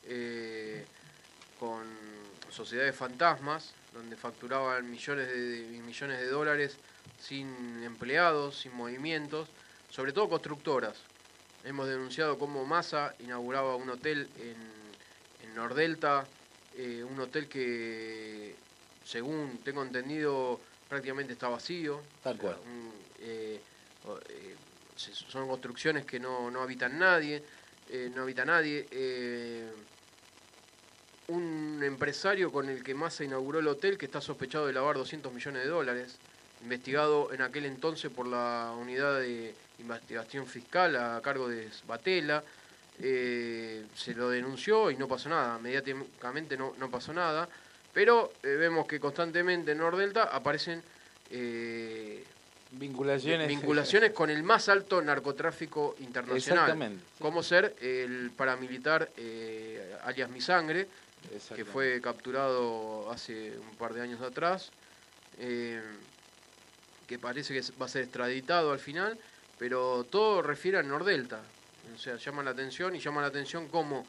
con sociedades fantasmas, donde facturaban millones y millones de dólares sin empleados, sin movimientos, sobre todo constructoras. Hemos denunciado cómo Massa inauguraba un hotel en Nordelta, un hotel que, según tengo entendido, prácticamente está vacío. Tal cual. Son construcciones que no habitan nadie. Un empresario con el que Massa inauguró el hotel, que está sospechado de lavar 200 millones de dólares, investigado en aquel entonces por la unidad de investigación fiscal a cargo de Sbatella, se lo denunció y no pasó nada, mediáticamente no pasó nada, pero vemos que constantemente en Nordelta aparecen vinculaciones con el más alto narcotráfico internacional, como ser el paramilitar alias Mi Sangre, que fue capturado hace un par de años atrás, que parece que va a ser extraditado al final, pero todo refiere a Nordelta. O sea, llama la atención cómo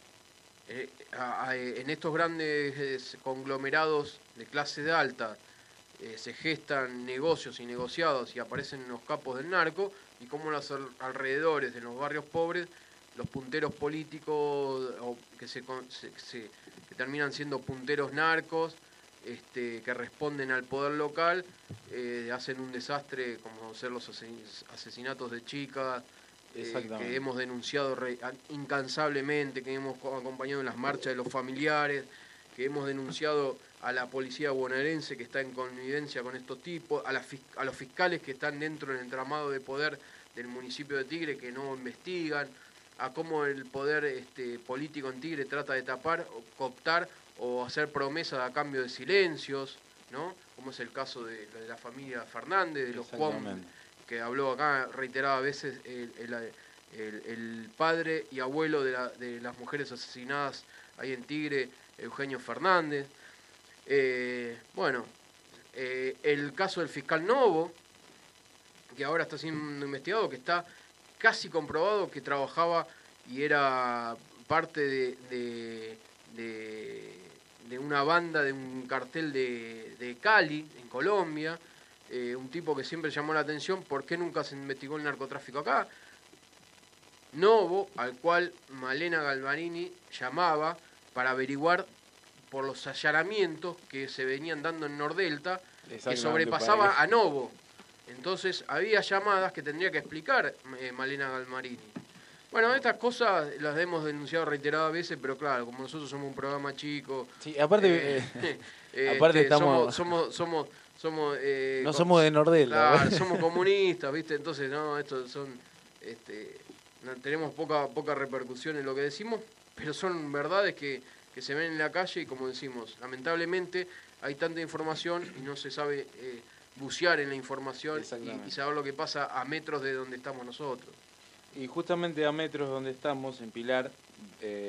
en estos grandes conglomerados de clase alta se gestan negocios y negociados y aparecen los capos del narco, y cómo los alrededores de los barrios pobres, los punteros políticos que terminan siendo punteros narcos, que responden al poder local, hacen un desastre, como ser los asesinatos de chicas, que hemos denunciado incansablemente, que hemos acompañado en las marchas de los familiares, que hemos denunciado a la policía bonaerense que está en connivencia con estos tipos, a los fiscales que están dentro del entramado de poder del municipio de Tigre que no investigan, a cómo el poder político en Tigre trata de tapar, o cooptar o hacer promesas a cambio de silencios, ¿no? Como es el caso de la familia Fernández, de los Cuam, que habló acá reiteradas veces el padre y abuelo de las mujeres asesinadas ahí en Tigre, Eugenio Fernández. El caso del fiscal Novo, que ahora está siendo investigado, que está casi comprobado que trabajaba y era parte de una banda, de un cartel de Cali, en Colombia, un tipo que siempre llamó la atención. ¿Por qué nunca se investigó el narcotráfico acá? Novo, al cual Malena Galmarini llamaba para averiguar por los allanamientos que se venían dando en Nordelta, que sobrepasaba a Novo. Entonces había llamadas que tendría que explicar Malena Galmarini. Bueno, estas cosas las hemos denunciado reiteradas veces, pero claro, como nosotros somos un programa chico... Sí, aparte estamos... no somos de Nordelta. Claro, somos comunistas, ¿viste? Entonces, no, estos son... tenemos poca repercusión en lo que decimos, pero son verdades que se ven en la calle y, como decimos, lamentablemente hay tanta información y no se sabe bucear en la información y saber lo que pasa a metros de donde estamos nosotros. Y justamente a metros donde estamos, en Pilar,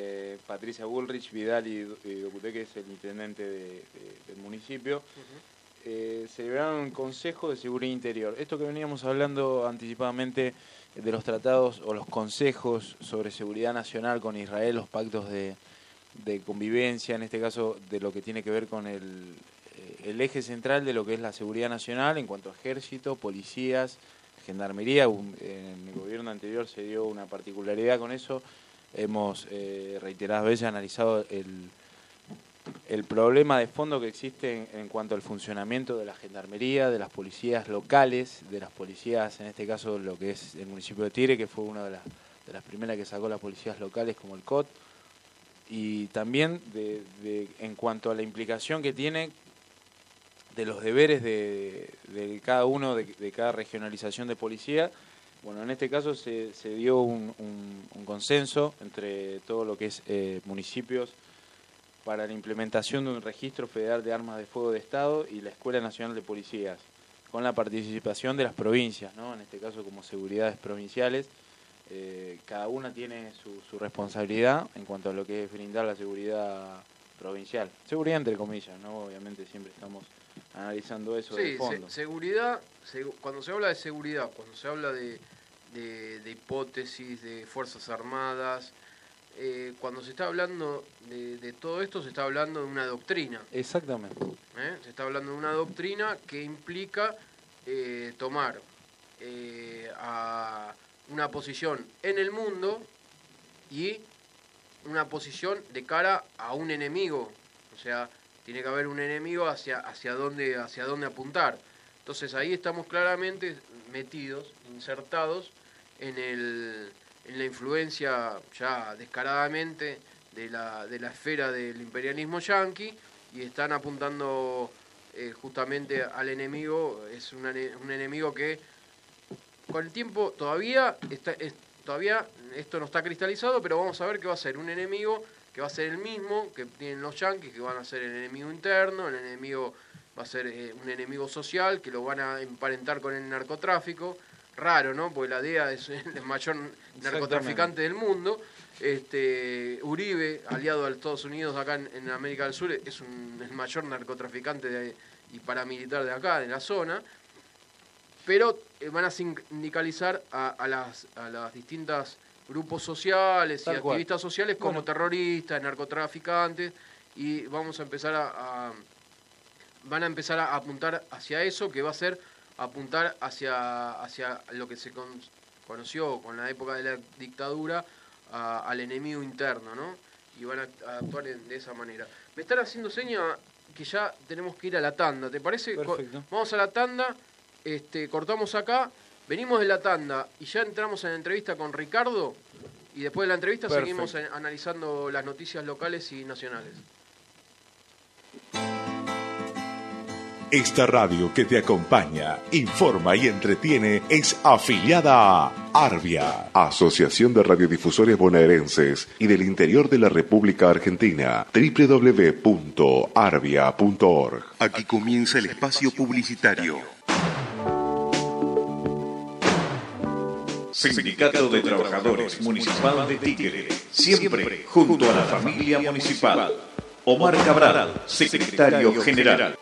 Patricia Bullrich, Vidal y Docute, que es el intendente del municipio, celebraron un Consejo de Seguridad Interior. Esto que veníamos hablando anticipadamente de los tratados o los consejos sobre seguridad nacional con Israel, los pactos de convivencia, en este caso de lo que tiene que ver con el eje central de lo que es la seguridad nacional en cuanto a ejército, policías, gendarmería. En el gobierno anterior se dio una particularidad con eso. Hemos reiteradas veces analizado el problema de fondo que existe en cuanto al funcionamiento de la gendarmería, de las policías locales, de las policías, en este caso lo que es el municipio de Tigre, que fue una de las primeras que sacó las policías locales como el COT, y también en cuanto a la implicación que tiene de los deberes de cada uno, de cada regionalización de policía. Bueno, en este caso se dio un consenso entre todo lo que es municipios para la implementación de un registro federal de armas de fuego de Estado y la Escuela Nacional de Policías, con la participación de las provincias, ¿no? En este caso como seguridades provinciales. Cada una tiene su responsabilidad en cuanto a lo que es brindar la seguridad provincial. Seguridad entre comillas, ¿no? Obviamente siempre estamos analizando eso de fondo. Seguridad, cuando se habla de seguridad, cuando se habla de hipótesis, de Fuerzas Armadas, cuando se está hablando de todo esto, se está hablando de una doctrina. Exactamente. Se está hablando de una doctrina que implica tomar a una posición en el mundo y una posición de cara a un enemigo. O sea, tiene que haber un enemigo hacia dónde apuntar. Entonces ahí estamos claramente metidos, insertados en la influencia ya descaradamente de la esfera del imperialismo yanqui, y están apuntando justamente al enemigo. Es un enemigo que con el tiempo todavía esto no está cristalizado, pero vamos a ver que va a ser un enemigo que va a ser el mismo que tienen los yanquis, que van a ser el enemigo interno. El enemigo va a ser un enemigo social, que lo van a emparentar con el narcotráfico. Raro, ¿no? Porque la DEA es el mayor narcotraficante del mundo. Uribe, aliado a Estados Unidos acá en América del Sur, es el mayor narcotraficante y paramilitar de acá, de la zona. Pero van a sindicalizar a las distintas grupos sociales y activistas sociales como terroristas, narcotraficantes, y van a empezar a apuntar hacia eso, que va a ser apuntar hacia lo que se conoció con la época de la dictadura, al enemigo interno, ¿no? Y van a actuar de esa manera. Me están haciendo seña que ya tenemos que ir a la tanda, ¿te parece? Perfecto. Vamos a la tanda, cortamos acá, venimos de la tanda y ya entramos en la entrevista con Ricardo, y después de la entrevista seguimos analizando las noticias locales y nacionales. Esta radio que te acompaña, informa y entretiene es afiliada a Arbia, Asociación de Radiodifusores Bonaerenses y del Interior de la República Argentina, www.arbia.org. Aquí comienza el espacio publicitario. Sindicato de Trabajadores Municipal de Tigre, siempre junto a la familia municipal. Omar Cabral, secretario general.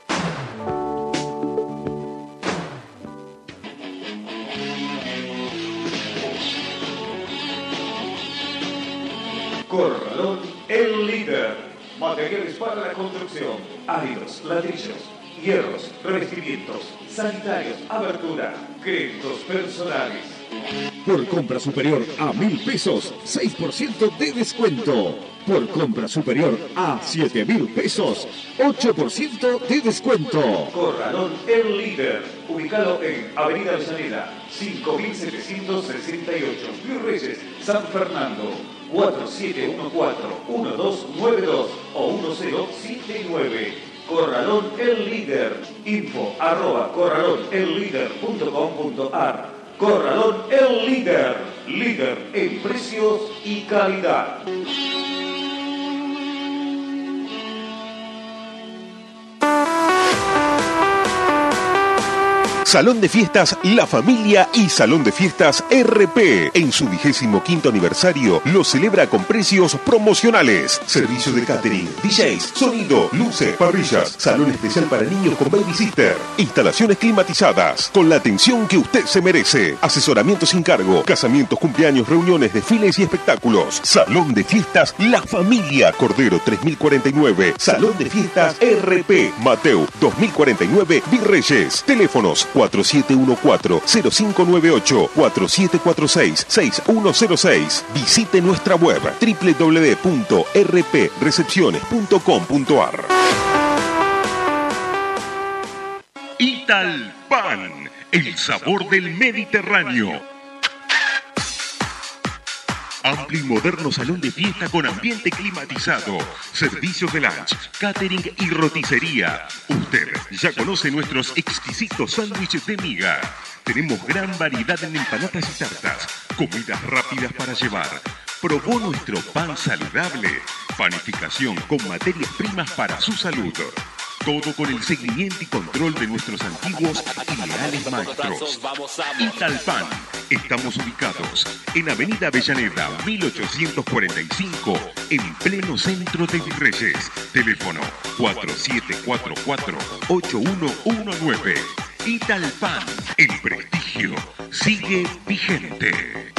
Corralón, el líder. Materiales para la construcción, áridos, ladrillos, hierros, revestimientos, sanitarios, abertura, créditos personales. Por compra superior a 1.000 pesos, 6% de descuento. Por compra superior a 7.000 pesos, 8% de descuento. Corralón, el líder. Ubicado en Avenida Avellaneda, 5768, Virreyes, San Fernando. 4714-1292 o 1079. Corralón el líder. info@corralonellíder.com.ar. Corralón el líder. Líder en precios y calidad. Salón de Fiestas La Familia y Salón de Fiestas RP. En su 25º aniversario lo celebra con precios promocionales. Servicio de catering, DJs, sonido, luces, parrillas, salón especial para niños con babysitter, instalaciones climatizadas, con la atención que usted se merece. Asesoramiento sin cargo, casamientos, cumpleaños, reuniones, desfiles y espectáculos. Salón de Fiestas La Familia, Cordero 3049. Salón de Fiestas RP, Mateo 2049, Virreyes. Teléfonos 4714-0598, 4746-6106. Visite nuestra web www.rprecepciones.com.ar. Italpan, el sabor del Mediterráneo. Amplio y moderno salón de fiesta con ambiente climatizado, servicios de lunch, catering y roticería. Usted ya conoce nuestros exquisitos sándwiches de miga. Tenemos gran variedad en empanadas y tartas, comidas rápidas para llevar. Probó nuestro pan saludable, panificación con materias primas para su salud. Todo con el seguimiento y control de nuestros antiguos y leales maestros. Italpan. Estamos ubicados en Avenida Avellaneda, 1845, en pleno centro de Virreyes. Teléfono 4744-8119. Italpan. El prestigio sigue vigente.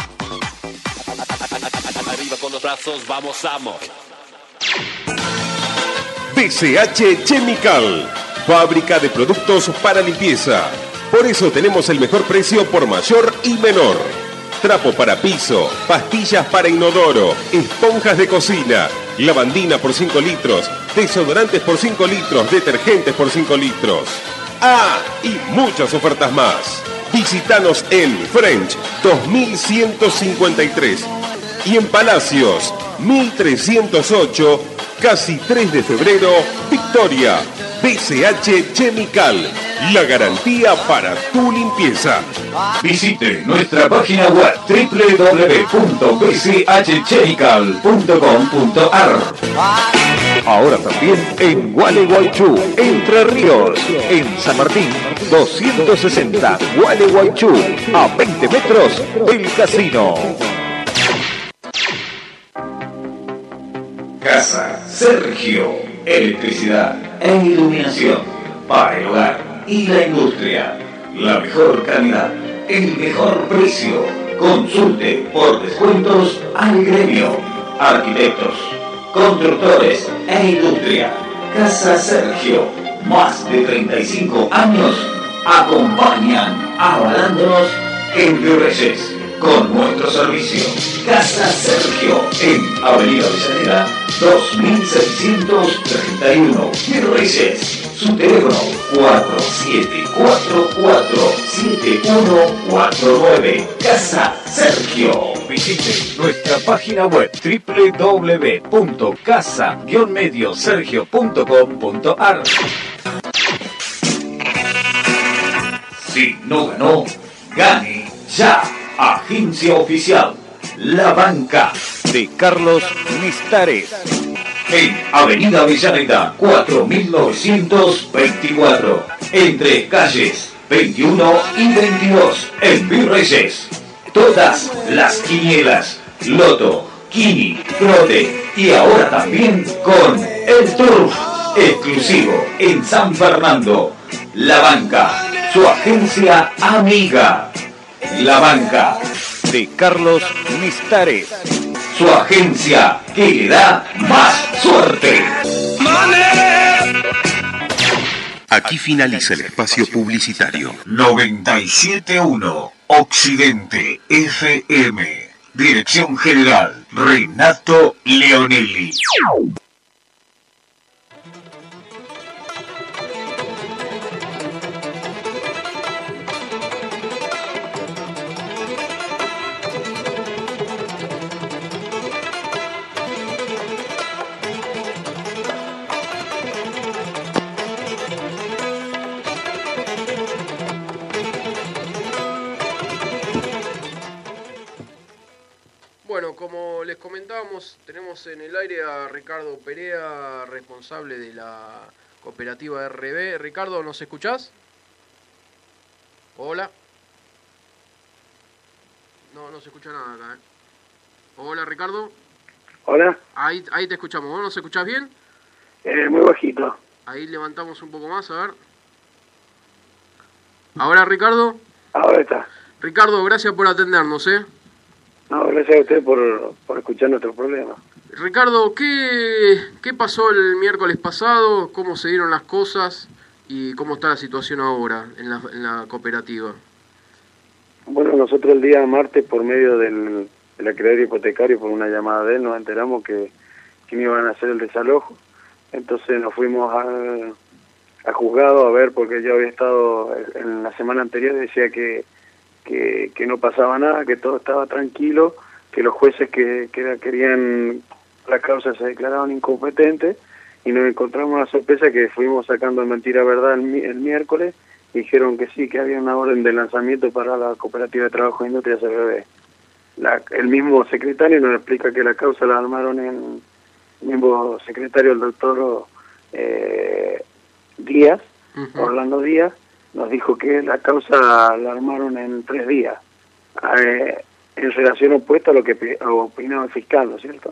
Arriba con los brazos, vamos, amo. BCH Chemical, fábrica de productos para limpieza. Por eso tenemos el mejor precio por mayor y menor. Trapo para piso, pastillas para inodoro, esponjas de cocina, lavandina por 5 litros, desodorantes por 5 litros, detergentes por 5 litros. Ah, y muchas ofertas más. Visítanos en French 2153 y en Palacios 1308, casi 3 de febrero, Victoria. BCH Chemical, la garantía para tu limpieza. Visite nuestra página web www.bchchemical.com.ar. Ahora también en Gualeguaychú, Entre Ríos, en San Martín 260, Gualeguaychú, a 20 metros del casino. Casa Sergio, electricidad e iluminación para el hogar y la industria. La mejor calidad, el mejor precio. Consulte por descuentos al gremio. Arquitectos, constructores e industria. Casa Sergio, más de 35 años acompañan avalándonos en Virreyes con nuestro servicio. Casa Sergio en Avenida Avellaneda 2631, Virreyes. Su teléfono 4744-7149. Casa Sergio. Visite nuestra página web www.casa-mediosergio.com.ar. Si no ganó, gane ya. Agencia oficial La Banca de Carlos Mistares. En Avenida Avellaneda 4924, entre calles 21 y 22, en Virreyes. Todas las quinielas, loto, quini, trote y ahora también con el turf exclusivo en San Fernando. La Banca, su agencia amiga. La Banca de Carlos Mistares, su agencia que le da más suerte. Aquí finaliza el espacio publicitario. 97.1 Occidente FM. Dirección General Renato Leonelli. Bueno, como les comentábamos, tenemos en el aire a Ricardo Perea, responsable de la cooperativa RB. Ricardo, ¿nos escuchás? Hola. No se escucha nada acá, Hola, Ricardo. Hola. Ahí te escuchamos. ¿Vos nos escuchás bien? Muy bajito. Ahí levantamos un poco más, a ver. ¿Ahora, Ricardo? Ahora está. Ricardo, gracias por atendernos, No, gracias a usted por escuchar nuestro problema. Ricardo, ¿qué pasó el miércoles pasado? ¿Cómo se dieron las cosas? ¿Y cómo está la situación ahora en la cooperativa? Bueno, nosotros el día martes, por medio del acreedor hipotecario, por una llamada de él, nos enteramos que me iban a hacer el desalojo. Entonces nos fuimos al juzgado a ver, porque yo había estado en la semana anterior, decía que no pasaba nada, que todo estaba tranquilo, que los jueces que querían la causa se declaraban incompetentes, y nos encontramos la sorpresa que fuimos sacando mentira verdad el miércoles, y dijeron que sí, que había una orden de lanzamiento para la Cooperativa de Trabajo e Industria CRB. El mismo secretario nos explica que la causa la armaron el mismo secretario, el doctor Díaz, Orlando Díaz, nos dijo que la causa la armaron en 3 días, en relación opuesta a lo que opinaba el fiscal, ¿no es cierto?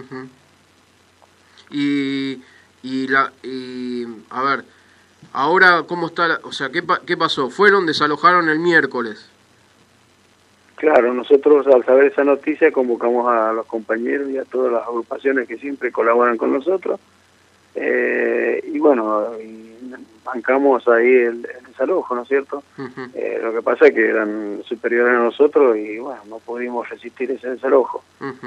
A ver, ahora, ¿cómo está? O sea, ¿qué pasó? Desalojaron el miércoles. Claro, nosotros al saber esa noticia convocamos a los compañeros y a todas las agrupaciones que siempre colaboran con nosotros, y bueno, bancamos ahí el desalojo, ¿no es cierto? Lo que pasa es que eran superiores a nosotros y bueno, no pudimos resistir ese desalojo.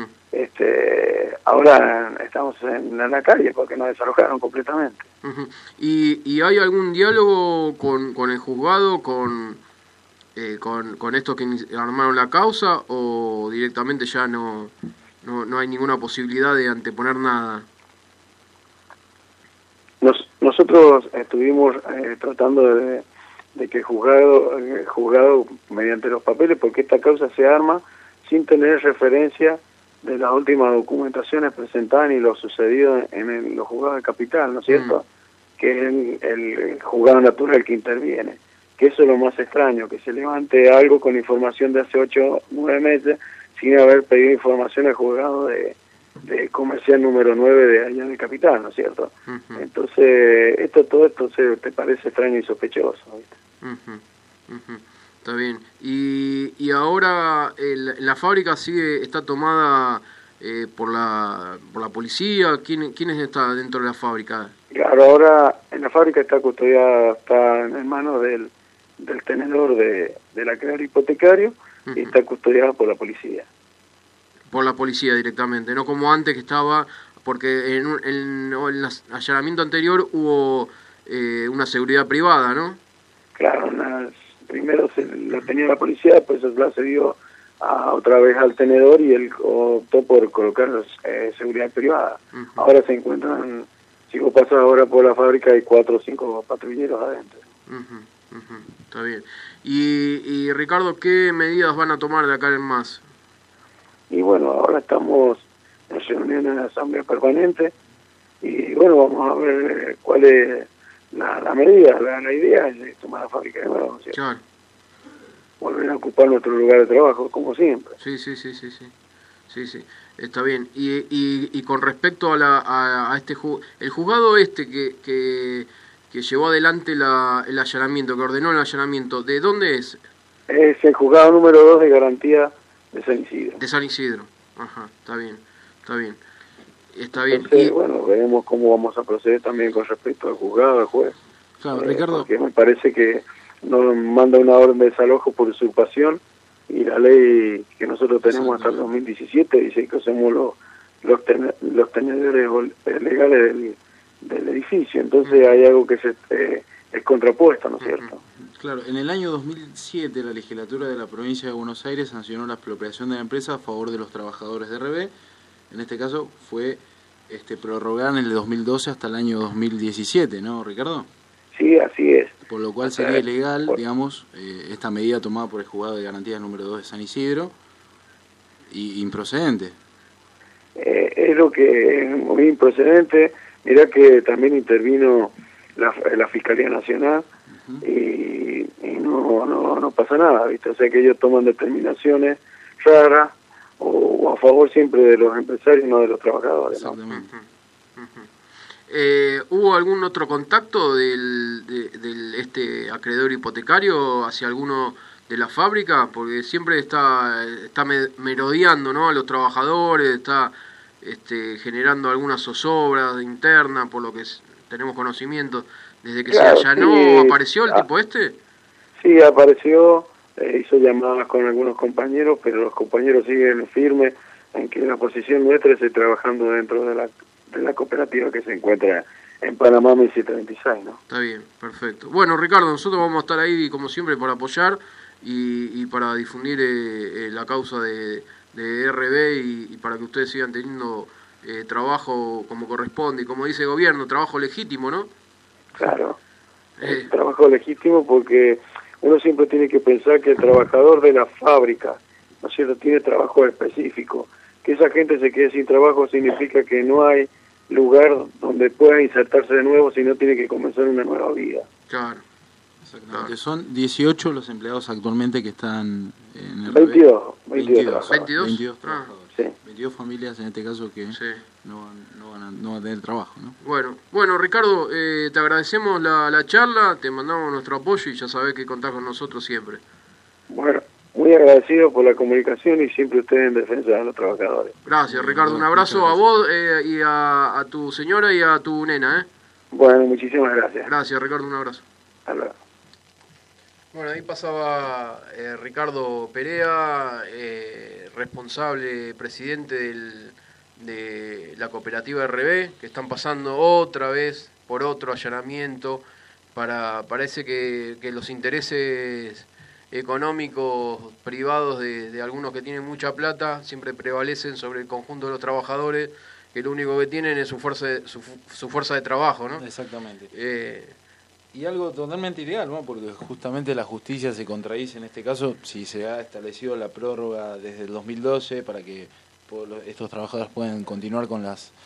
Ahora estamos en la calle porque nos desalojaron completamente. ¿Y hay algún diálogo con el juzgado, con estos que armaron la causa, o directamente ya no hay ninguna posibilidad de anteponer nada? Nosotros estuvimos tratando de que el juzgado, mediante los papeles, porque esta causa se arma sin tener referencia de las últimas documentaciones presentadas ni lo sucedido en los juzgados de capital, ¿no es cierto? Que es el juzgado natural que interviene. Que eso es lo más extraño, que se levante algo con información de hace 8 o 9 meses sin haber pedido información al juzgado de comercial número 9 de allá de capital, ¿no es cierto? Entonces, todo esto te parece extraño y sospechoso, ¿viste? Está bien. Y ahora la fábrica está tomada por la policía. ¿Quiénes está dentro de la fábrica? Claro, ahora en la fábrica está custodiada, está en manos del tenedor del acreedor hipotecario, y está custodiada por la policía. Por la policía directamente, no como antes que estaba, porque en el allanamiento anterior hubo una seguridad privada, ¿no? Claro, primero lo tenía la policía, después se la cedió otra vez al tenedor y él optó por colocar seguridad privada. Ahora se encuentran, si vos pasas ahora por la fábrica, hay 4 o 5 patrulleros adentro. Está bien. Y Ricardo, ¿qué medidas van a tomar de acá en más? Y bueno, ahora estamos en reunión en la asamblea permanente y bueno, vamos a ver cuál es la medida. La idea es tomar la fábrica de nuevo, ¿cierto? Claro. Volver a ocupar nuestro lugar de trabajo, como siempre. Sí, está bien. Y con respecto a el juzgado que llevó adelante el allanamiento, que ordenó el allanamiento, ¿de dónde es? Es el juzgado número 2 de garantía de San Isidro. De San Isidro, ajá, está bien. Entonces, bueno, veremos cómo vamos a proceder también con respecto al juzgado, al juez. Claro, Ricardo. Porque me parece que nos manda una orden de desalojo por usurpación, y la ley que nosotros tenemos hasta el 2017 dice que somos los tenedores legales del edificio. Entonces hay algo que es contrapuesto, ¿no es cierto? Claro, en el año 2007 la legislatura de la provincia de Buenos Aires sancionó la expropiación de la empresa a favor de los trabajadores de RB. En este caso fue prorrogada en el 2012 hasta el año 2017, ¿no, Ricardo? Sí, así es. Por lo cual sería ilegal, digamos, esta medida tomada por el juzgado de garantía número 2 de San Isidro, y improcedente. Es lo que es muy improcedente. Mirá que también intervino la Fiscalía Nacional, y no pasa nada, ¿viste? O sea que ellos toman determinaciones raras o a favor siempre de los empresarios, no de los trabajadores, ¿no? Exactamente. ¿Hubo algún otro contacto del este acreedor hipotecario hacia alguno de la fábrica? Porque siempre está merodeando, ¿no?, a los trabajadores, está generando algunas zozobras internas, por lo que tenemos conocimiento. Desde que Claro, se allanó, sí, ¿apareció el tipo este? Sí, apareció, hizo llamadas con algunos compañeros, pero los compañeros siguen firmes en que la posición nuestra es trabajando dentro de la cooperativa que se encuentra en Panamá 1636, ¿no? Está bien, perfecto. Bueno, Ricardo, nosotros vamos a estar ahí, como siempre, para apoyar y para difundir la causa de RB y para que ustedes sigan teniendo trabajo como corresponde y como dice el gobierno, trabajo legítimo, ¿no? Claro, es trabajo legítimo porque uno siempre tiene que pensar que el trabajador de la fábrica, ¿no es cierto?, tiene trabajo específico. Que esa gente se quede sin trabajo significa que no hay lugar donde pueda insertarse de nuevo, sino tiene que comenzar una nueva vida. Claro. Exactamente. Son 18 los empleados actualmente que están en el 22 22. 22 trabajadores. Sí. 22 familias en este caso que Sí. no van a tener trabajo, ¿no? Bueno, Ricardo, te agradecemos la charla, te mandamos nuestro apoyo y ya sabés que contás con nosotros siempre. Bueno, muy agradecido por la comunicación y siempre ustedes en defensa de los trabajadores. Gracias, Ricardo. Un abrazo a vos y a tu señora y a tu nena, ¿eh? Bueno, muchísimas gracias. Gracias, Ricardo. Un abrazo. Hasta luego. Bueno, ahí pasaba Ricardo Perea, responsable, presidente de la cooperativa RB, que están pasando otra vez por otro allanamiento. Parece que los intereses económicos privados de algunos que tienen mucha plata siempre prevalecen sobre el conjunto de los trabajadores, que lo único que tienen es su fuerza de trabajo, ¿no? Exactamente. Y algo totalmente ilegal, ¿no? Porque justamente la justicia se contradice en este caso si se ha establecido la prórroga desde el 2012 para que estos trabajadores puedan continuar con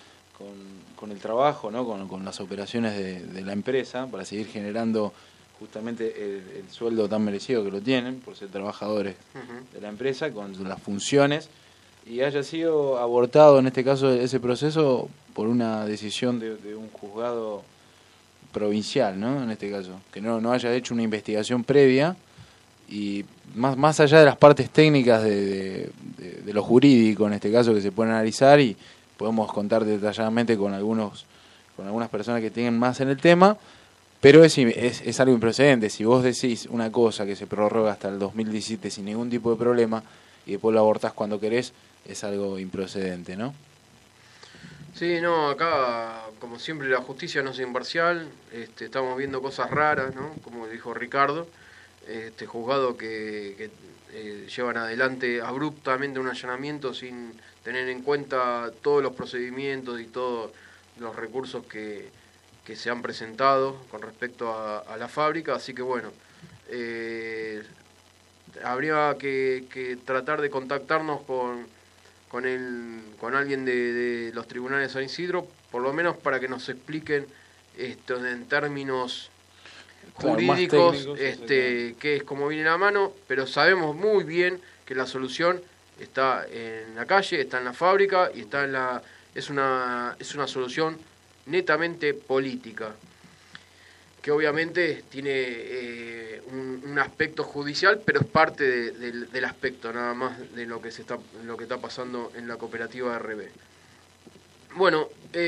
el trabajo, ¿no? Con las operaciones de la empresa para seguir generando justamente el sueldo tan merecido que lo tienen por ser trabajadores de la empresa con las funciones, y haya sido abortado en este caso ese proceso por una decisión de un juzgado provincial, ¿no? En este caso, que no haya hecho una investigación previa y más allá de las partes técnicas de lo jurídico, en este caso, que se pueden analizar y podemos contar detalladamente con algunas personas que tienen más en el tema, pero es algo improcedente. Si vos decís una cosa que se prorroga hasta el 2017 sin ningún tipo de problema y después lo abortás cuando querés, es algo improcedente, ¿no? Sí, no, acá, como siempre, la justicia no es imparcial, estamos viendo cosas raras, ¿no? Como dijo Ricardo, juzgado que llevan adelante abruptamente un allanamiento sin tener en cuenta todos los procedimientos y todos los recursos que se han presentado con respecto a la fábrica, así que bueno, habría que tratar de contactarnos con alguien de los tribunales de San Isidro, por lo menos para que nos expliquen esto en términos jurídicos, técnicos, que es como viene la mano, pero sabemos muy bien que la solución está en la calle, está en la fábrica y es una solución netamente política, que obviamente tiene un aspecto judicial, pero es parte del aspecto nada más de lo que está pasando en la cooperativa RB. Bueno,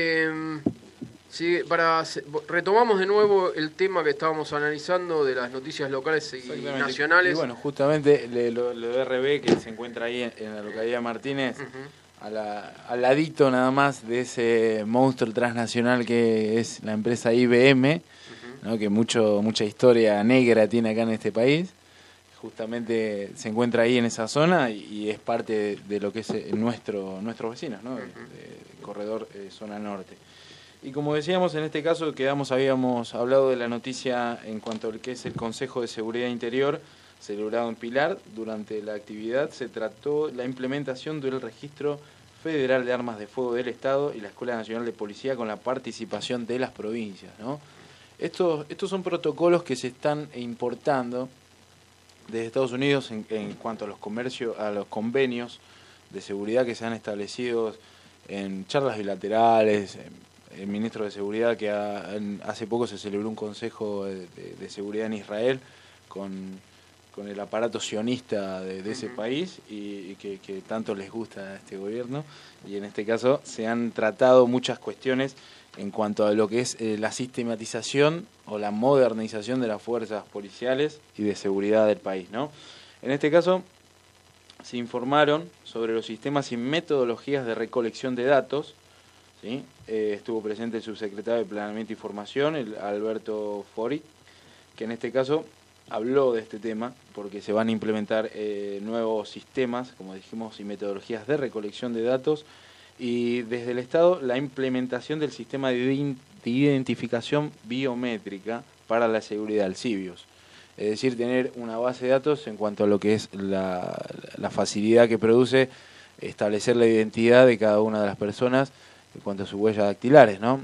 retomamos de nuevo el tema que estábamos analizando de las noticias locales y nacionales. Y bueno, justamente lo de RB, que se encuentra ahí en la localidad de Martínez, al ladito nada más de ese monstruo transnacional que es la empresa IBM, ¿no? Que mucha historia negra tiene acá en este país. Justamente se encuentra ahí en esa zona y es parte de lo que es nuestros vecinos, ¿no? El corredor zona norte. Y como decíamos, en este caso habíamos hablado de la noticia en cuanto al que es el Consejo de Seguridad Interior celebrado en Pilar. Durante la actividad se trató la implementación del Registro Federal de Armas de Fuego del Estado y la Escuela Nacional de Policía con la participación de las provincias, ¿no? Estos son protocolos que se están importando desde Estados Unidos en cuanto a los convenios de seguridad que se han establecido en charlas bilaterales. El ministro de Seguridad, que hace poco se celebró un consejo de seguridad en Israel con el aparato sionista de ese país y que tanto les gusta a este gobierno. Y en este caso se han tratado muchas cuestiones en cuanto a lo que es la sistematización o la modernización de las fuerzas policiales y de seguridad del país, ¿no? En este caso se informaron sobre los sistemas y metodologías de recolección de datos, ¿sí? Estuvo presente el subsecretario de Planeamiento y Formación, el Alberto Fori, que en este caso habló de este tema porque se van a implementar nuevos sistemas, como dijimos, y metodologías de recolección de datos, y desde el Estado la implementación del sistema de identificación biométrica para la seguridad, el CIBIOS. Es decir, tener una base de datos en cuanto a lo que es la facilidad que produce establecer la identidad de cada una de las personas en cuanto a sus huellas dactilares, ¿no?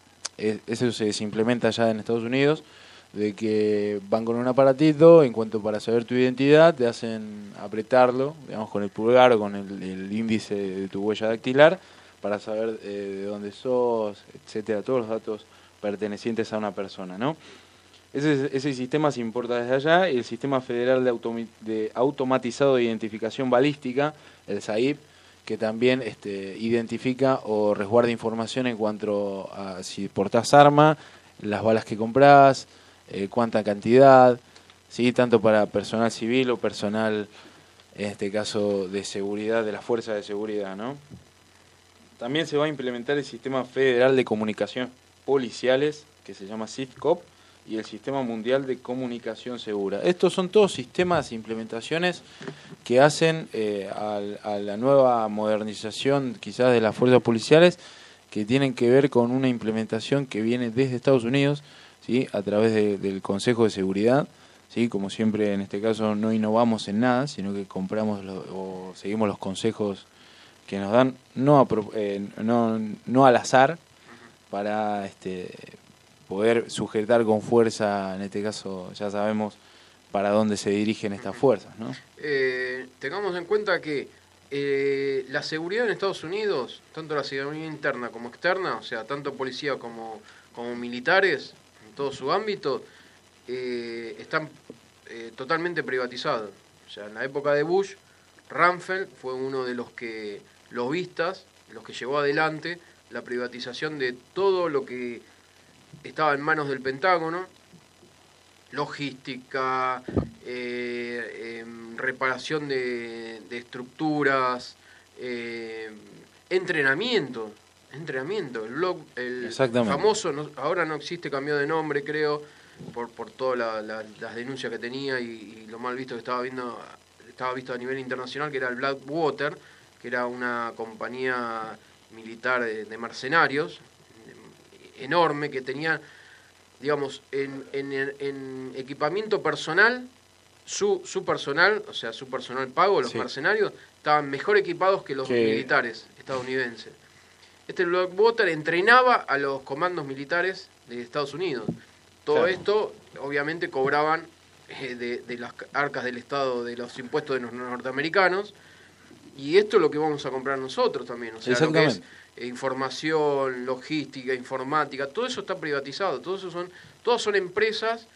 Eso se implementa ya en Estados Unidos, de que van con un aparatito, en cuanto para saber tu identidad, te hacen apretarlo, digamos, con el pulgar o con el índice de tu huella dactilar, para saber de dónde sos, etcétera, todos los datos pertenecientes a una persona, ¿no? Ese sistema se importa desde allá, y el Sistema Federal de Automatizado de Identificación Balística, el SAIB, que también identifica o resguarda información en cuanto a si portás arma, las balas que comprás, cuánta cantidad, ¿sí? Tanto para personal civil o personal, en este caso, de seguridad, de las fuerzas de seguridad, ¿no? También se va a implementar el Sistema Federal de Comunicación Policiales, que se llama SIFCOP, y el Sistema Mundial de Comunicación Segura. Estos son todos sistemas e implementaciones que hacen a la nueva modernización quizás de las fuerzas policiales, que tienen que ver con una implementación que viene desde Estados Unidos, ¿sí? A través del Consejo de Seguridad, ¿sí? Como siempre en este caso no innovamos en nada, sino que compramos o seguimos los consejos que nos dan, no al azar, para poder sujetar con fuerza. En este caso ya sabemos para dónde se dirigen estas fuerzas, ¿no? Tengamos en cuenta que la seguridad en Estados Unidos, tanto la seguridad interna como externa, o sea, tanto policía como militares, en todo su ámbito, están totalmente privatizados. O sea, en la época de Bush, Rumsfeld fue uno de los que llevó adelante la privatización de todo lo que estaba en manos del Pentágono: logística, reparación de estructuras, entrenamiento, el famoso, ahora no existe, cambió de nombre, creo, por todas las denuncias que tenía y lo mal visto que estaba visto a nivel internacional, que era el Blackwater, que era una compañía militar de mercenarios enorme, que tenía, digamos, en equipamiento personal, su personal, o sea, su personal pago, los mercenarios, estaban mejor equipados que los militares estadounidenses. Blackwater entrenaba a los comandos militares de Estados Unidos. Todo esto, obviamente, cobraban de las arcas del Estado, de los impuestos de los norteamericanos, y esto es lo que vamos a comprar nosotros también, o sea, lo que es información, logística, informática, todo eso está privatizado, todas son empresas,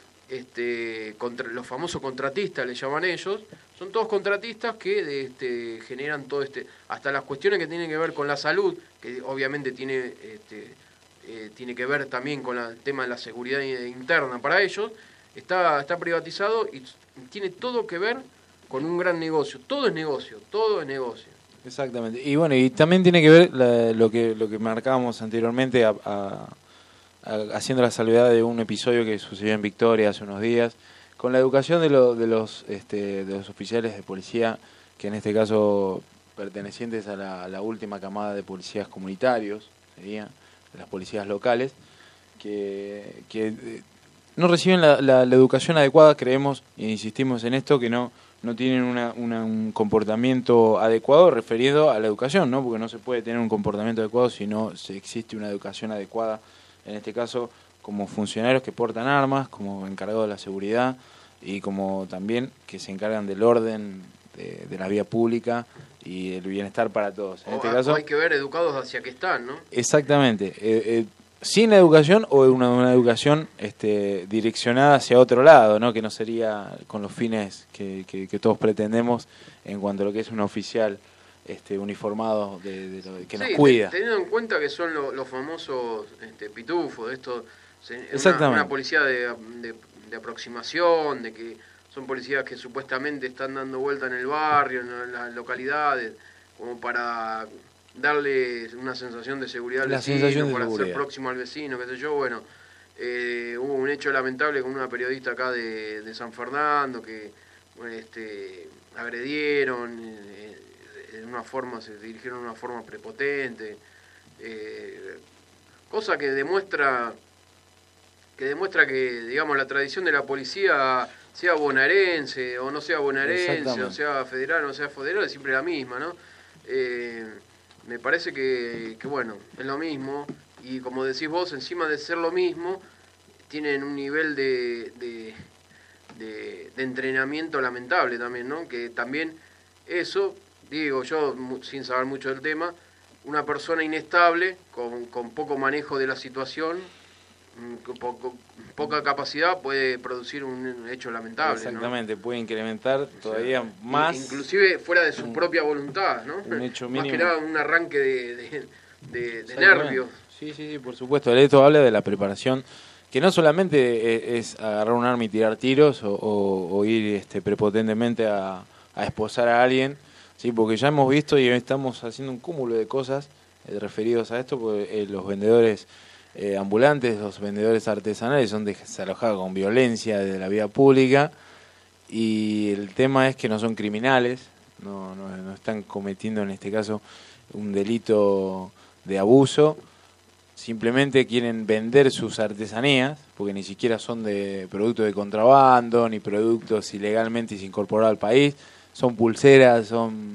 los famosos contratistas le llaman ellos, son todos contratistas que generan todo hasta las cuestiones que tienen que ver con la salud, que obviamente tiene que ver también con el tema de la seguridad interna para ellos, está privatizado y tiene todo que ver con un gran negocio. Todo es negocio. Exactamente. Y bueno, y también tiene que ver lo que marcábamos anteriormente, haciendo la salvedad de un episodio que sucedió en Victoria hace unos días, con la educación de los oficiales de policía, que en este caso pertenecientes a la última camada de policías comunitarios, serían de las policías locales, que no reciben la educación adecuada. Creemos e insistimos en esto, que no tienen un comportamiento adecuado referido a la educación, ¿no? Porque no se puede tener un comportamiento adecuado si no existe una educación adecuada, en este caso como funcionarios que portan armas, como encargados de la seguridad, y como también que se encargan del orden de la vía pública y el bienestar para todos. En este caso hay que ver educados hacia qué están, ¿no? Exactamente. Sin educación o una educación direccionada hacia otro lado, ¿no? Que no sería con los fines que todos pretendemos en cuanto a lo que es un oficial uniformado que nos cuida. Teniendo en cuenta que son los famosos pitufos, esto Exactamente. una policía de aproximación, de que son policías que supuestamente están dando vuelta en el barrio, en las localidades, como para darle una sensación de seguridad al vecino, para ser próximo al vecino, qué sé yo. Bueno, hubo un hecho lamentable con una periodista acá de San Fernando que agredieron de una forma, se dirigieron de una forma prepotente, cosa que demuestra que, digamos, la tradición de la policía, sea bonaerense o no sea bonaerense, o sea federal o no sea federal, es siempre la misma, ¿no? Me parece que bueno, es lo mismo, y como decís vos, encima de ser lo mismo, tienen un nivel de entrenamiento lamentable también, ¿no? Que también eso, digo yo, sin saber mucho del tema, una persona inestable, con poco manejo de la situación, poca capacidad, puede producir un hecho lamentable. Exactamente, ¿no? Puede incrementar todavía más. Inclusive fuera de su propia voluntad, ¿no? Un hecho más mínimo. que nada un arranque de nervios. Sí, por supuesto. Esto habla de la preparación, que no solamente es agarrar un arma y tirar tiros o ir prepotentemente a esposar a alguien, sí, porque ya hemos visto y estamos haciendo un cúmulo de cosas referidos a esto, porque los vendedores ambulantes, los vendedores artesanales son desalojados con violencia de la vía pública, y el tema es que no son criminales, no están cometiendo en este caso un delito de abuso, simplemente quieren vender sus artesanías, porque ni siquiera son de productos de contrabando, ni productos ilegalmente se incorporados al país, son pulseras, son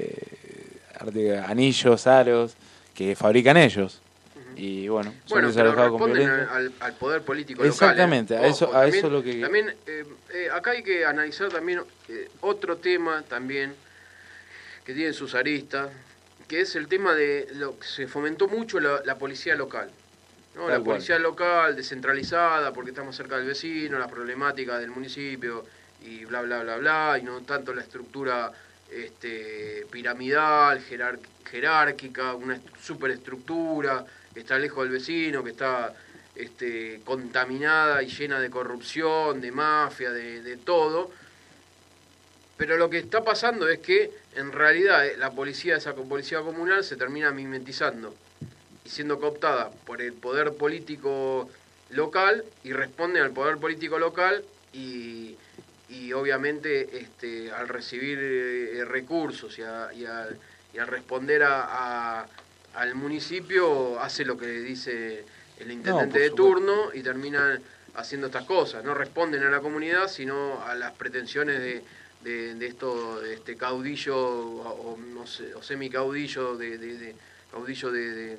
anillos, aros, que fabrican ellos. Y bueno, son desalojados con violencia. Al poder político Exactamente, local. Exactamente, a eso lo que... También, acá hay que analizar también otro tema también, que tiene sus aristas, que es el tema de lo que se fomentó mucho la policía local, ¿no? La policía local, descentralizada, porque estamos cerca del vecino, la problemática del municipio, y bla, bla, bla, bla, y no tanto la estructura piramidal, jerárquica, una superestructura que está lejos del vecino, que está contaminada y llena de corrupción, de mafia, de todo. Pero lo que está pasando es que en realidad esa policía comunal se termina mimetizando y siendo cooptada por el poder político local, y responde al poder político local, y obviamente al recibir recursos y al responder al municipio, hace lo que dice el intendente de turno y terminan haciendo estas cosas. No responden a la comunidad, sino a las pretensiones de este caudillo o no sé, o semicaudillo caudillo de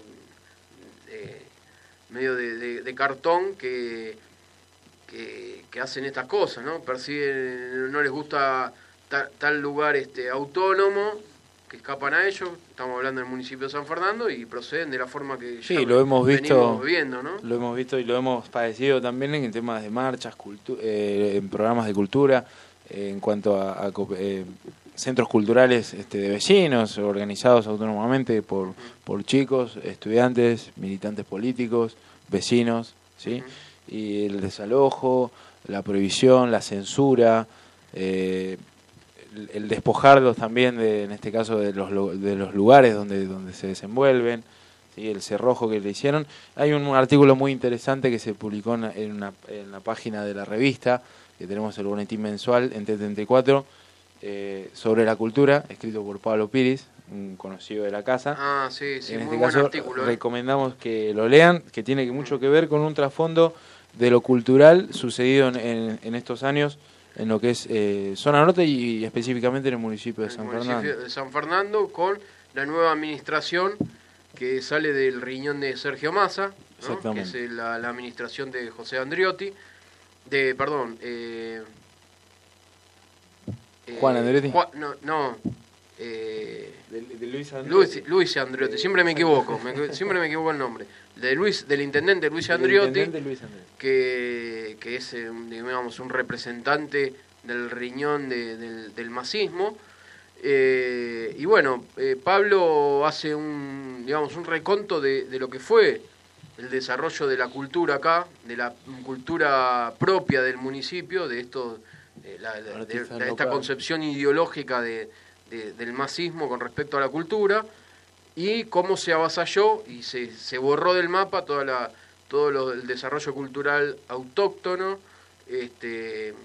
medio de cartón que hacen estas cosas, ¿no? Persiguen, no les gusta tal lugar autónomo, que escapan a ellos. Estamos hablando del municipio de San Fernando, y proceden de la forma que lo hemos visto, viendo, ¿no? Lo hemos visto y lo hemos padecido también en temas de marchas, en programas de cultura, en cuanto a centros culturales de vecinos, organizados autónomamente por chicos, estudiantes, militantes políticos, vecinos, ¿sí? Y el desalojo, la prohibición, la censura, el despojarlos también en este caso de los lugares donde se desenvuelven, ¿sí? El cerrojo que le hicieron. Hay un artículo muy interesante que se publicó en la página de la revista, que tenemos el boletín mensual en T34, sobre la cultura, escrito por Pablo Piris, un conocido de la casa. Ah, sí, en muy este buen caso artículo. Recomendamos que lo lean, que tiene mucho que ver con un trasfondo de lo cultural sucedido en estos años en lo que es zona norte y específicamente en el municipio de San Fernando. De San Fernando, con la nueva administración que sale del riñón de Sergio Massa, ¿no? Que es la administración de José Andriotti, Juan Andreotti. De Luis Andreotti. Luis Andreotti, siempre me equivoco, siempre me equivoco el nombre. Del intendente Luis Andreotti, que es, digamos, un representante del riñón del masismo. Y bueno, Pablo hace un reconto de lo que fue el desarrollo de la cultura acá, de la cultura propia del municipio, de esto, de esta concepción ideológica del masismo con respecto a la cultura, y cómo se avasalló y se borró del mapa el desarrollo cultural autóctono, de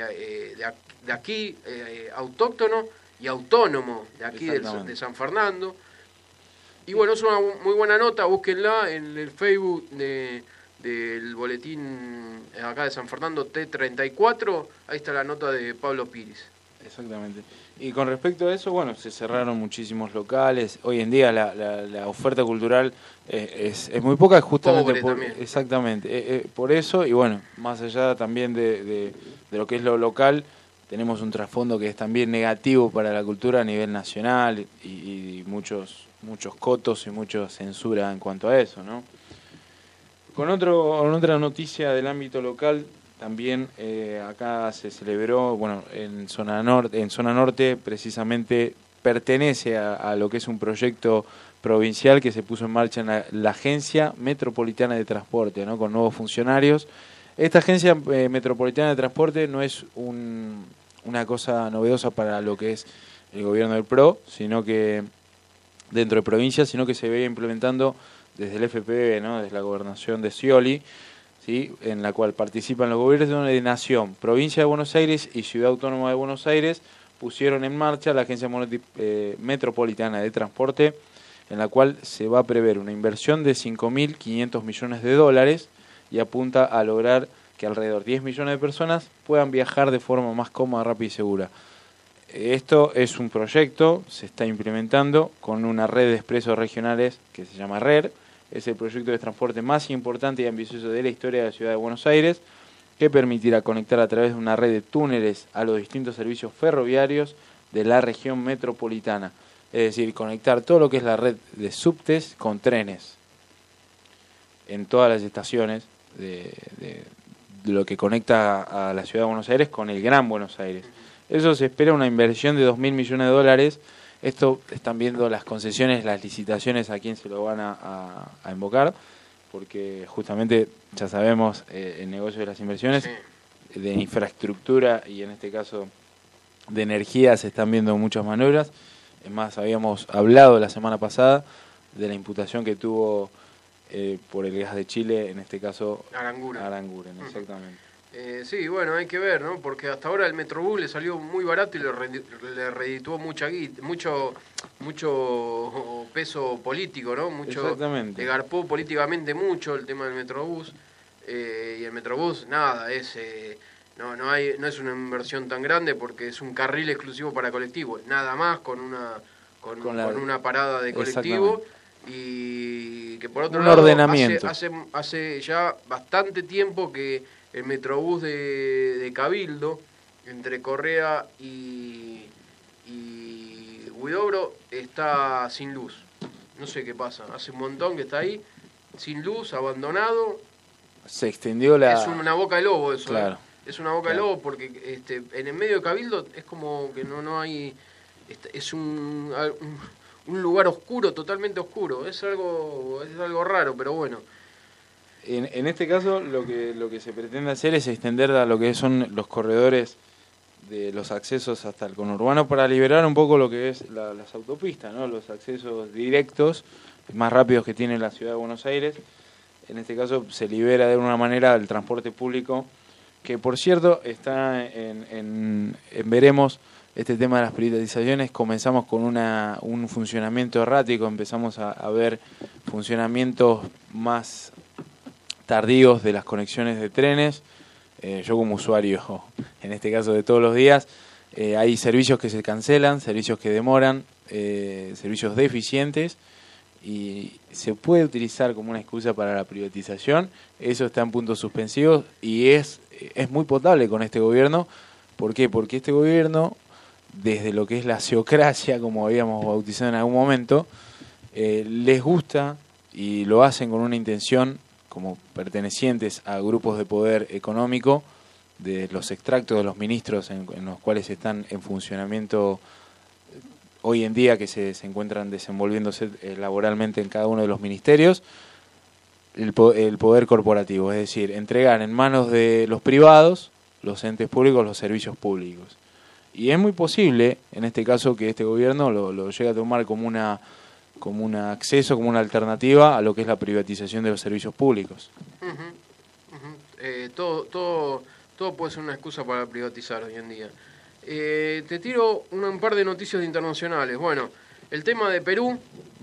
aquí, autóctono y autónomo de aquí de San Fernando. Y bueno, es una muy buena nota, búsquenla en el Facebook del boletín acá de San Fernando T34, ahí está la nota de Pablo Piris. Exactamente. Y con respecto a eso, bueno, se cerraron muchísimos locales. Hoy en día la oferta cultural es muy poca, justamente por eso. Y bueno, más allá también de lo que es lo local, tenemos un trasfondo que es también negativo para la cultura a nivel nacional y muchos cotos y mucha censura en cuanto a eso, ¿no? Con otra noticia del ámbito local, también acá se celebró, bueno, en zona norte precisamente pertenece a lo que es un proyecto provincial que se puso en marcha en la Agencia Metropolitana de Transporte, ¿no? Con nuevos funcionarios. Esta Agencia Metropolitana de Transporte no es una cosa novedosa para lo que es el gobierno del PRO, sino que dentro de provincias, sino que se veía implementando desde el FPV, ¿no? Desde la gobernación de Scioli, ¿sí? En la cual participan los gobiernos de Nación, Provincia de Buenos Aires y Ciudad Autónoma de Buenos Aires, pusieron en marcha la Agencia Metropolitana de Transporte, en la cual se va a prever una inversión de 5.500 millones de dólares y apunta a lograr que alrededor de 10 millones de personas puedan viajar de forma más cómoda, rápida y segura. Esto es un proyecto, se está implementando con una red de expresos regionales que se llama RER. Es el proyecto de transporte más importante y ambicioso de la historia de la ciudad de Buenos Aires, que permitirá conectar a través de una red de túneles a los distintos servicios ferroviarios de la región metropolitana. Es decir, conectar todo lo que es la red de subtes con trenes en todas las estaciones de lo que conecta a la ciudad de Buenos Aires con el Gran Buenos Aires. Eso se espera una inversión de 2.000 millones de dólares. Esto están viendo las concesiones, las licitaciones, a quién se lo van a invocar, porque justamente ya sabemos el negocio de las inversiones, sí, de infraestructura y en este caso de energía se están viendo muchas maniobras. Es más, habíamos hablado la semana pasada de la imputación que tuvo por el gas de Chile, en este caso Aranguren, exactamente. Sí, bueno, hay que ver, ¿no? Porque hasta ahora el Metrobús le salió muy barato y le redituó mucho peso político, ¿no? Exactamente. Le garpó políticamente mucho el tema del Metrobús. Y el Metrobús, nada, no es una inversión tan grande porque es un carril exclusivo para colectivos, nada más con una parada de colectivo. Y que por otro lado, ordenamiento. Hace ya bastante tiempo que el Metrobús de Cabildo, entre Correa y Huidobro, está sin luz. No sé qué pasa, hace un montón que está ahí, sin luz, abandonado. Se extendió Es una boca de lobo eso, claro. Es una boca de lobo porque en el medio de Cabildo es como que no hay... Es un lugar oscuro, totalmente oscuro. Es algo raro, pero bueno. En este caso lo que se pretende hacer es extender a lo que son los corredores de los accesos hasta el conurbano para liberar un poco lo que es las autopistas, ¿no? Los accesos directos más rápidos que tiene la ciudad de Buenos Aires. En este caso se libera de alguna manera el transporte público, que por cierto está en veremos este tema de las privatizaciones. Comenzamos con un funcionamiento errático, empezamos a ver funcionamientos más tardíos de las conexiones de trenes. Yo como usuario, en este caso de todos los días, hay servicios que se cancelan, servicios que demoran, servicios deficientes, y se puede utilizar como una excusa para la privatización. Eso está en puntos suspensivos y es muy potable con este gobierno. ¿Por qué? Porque este gobierno desde lo que es la seocracia, como habíamos bautizado en algún momento, les gusta y lo hacen con una intención, como pertenecientes a grupos de poder económico, de los extractos de los ministros en los cuales están en funcionamiento hoy en día, que se encuentran desenvolviéndose laboralmente en cada uno de los ministerios, el poder corporativo, es decir, entregar en manos de los privados, los entes públicos, los servicios públicos. Y es muy posible, en este caso, que este gobierno lo llegue a tomar como un acceso, como una alternativa a lo que es la privatización de los servicios públicos. Todo puede ser una excusa para privatizar hoy en día. Te tiro un par de noticias internacionales. Bueno, el tema de Perú,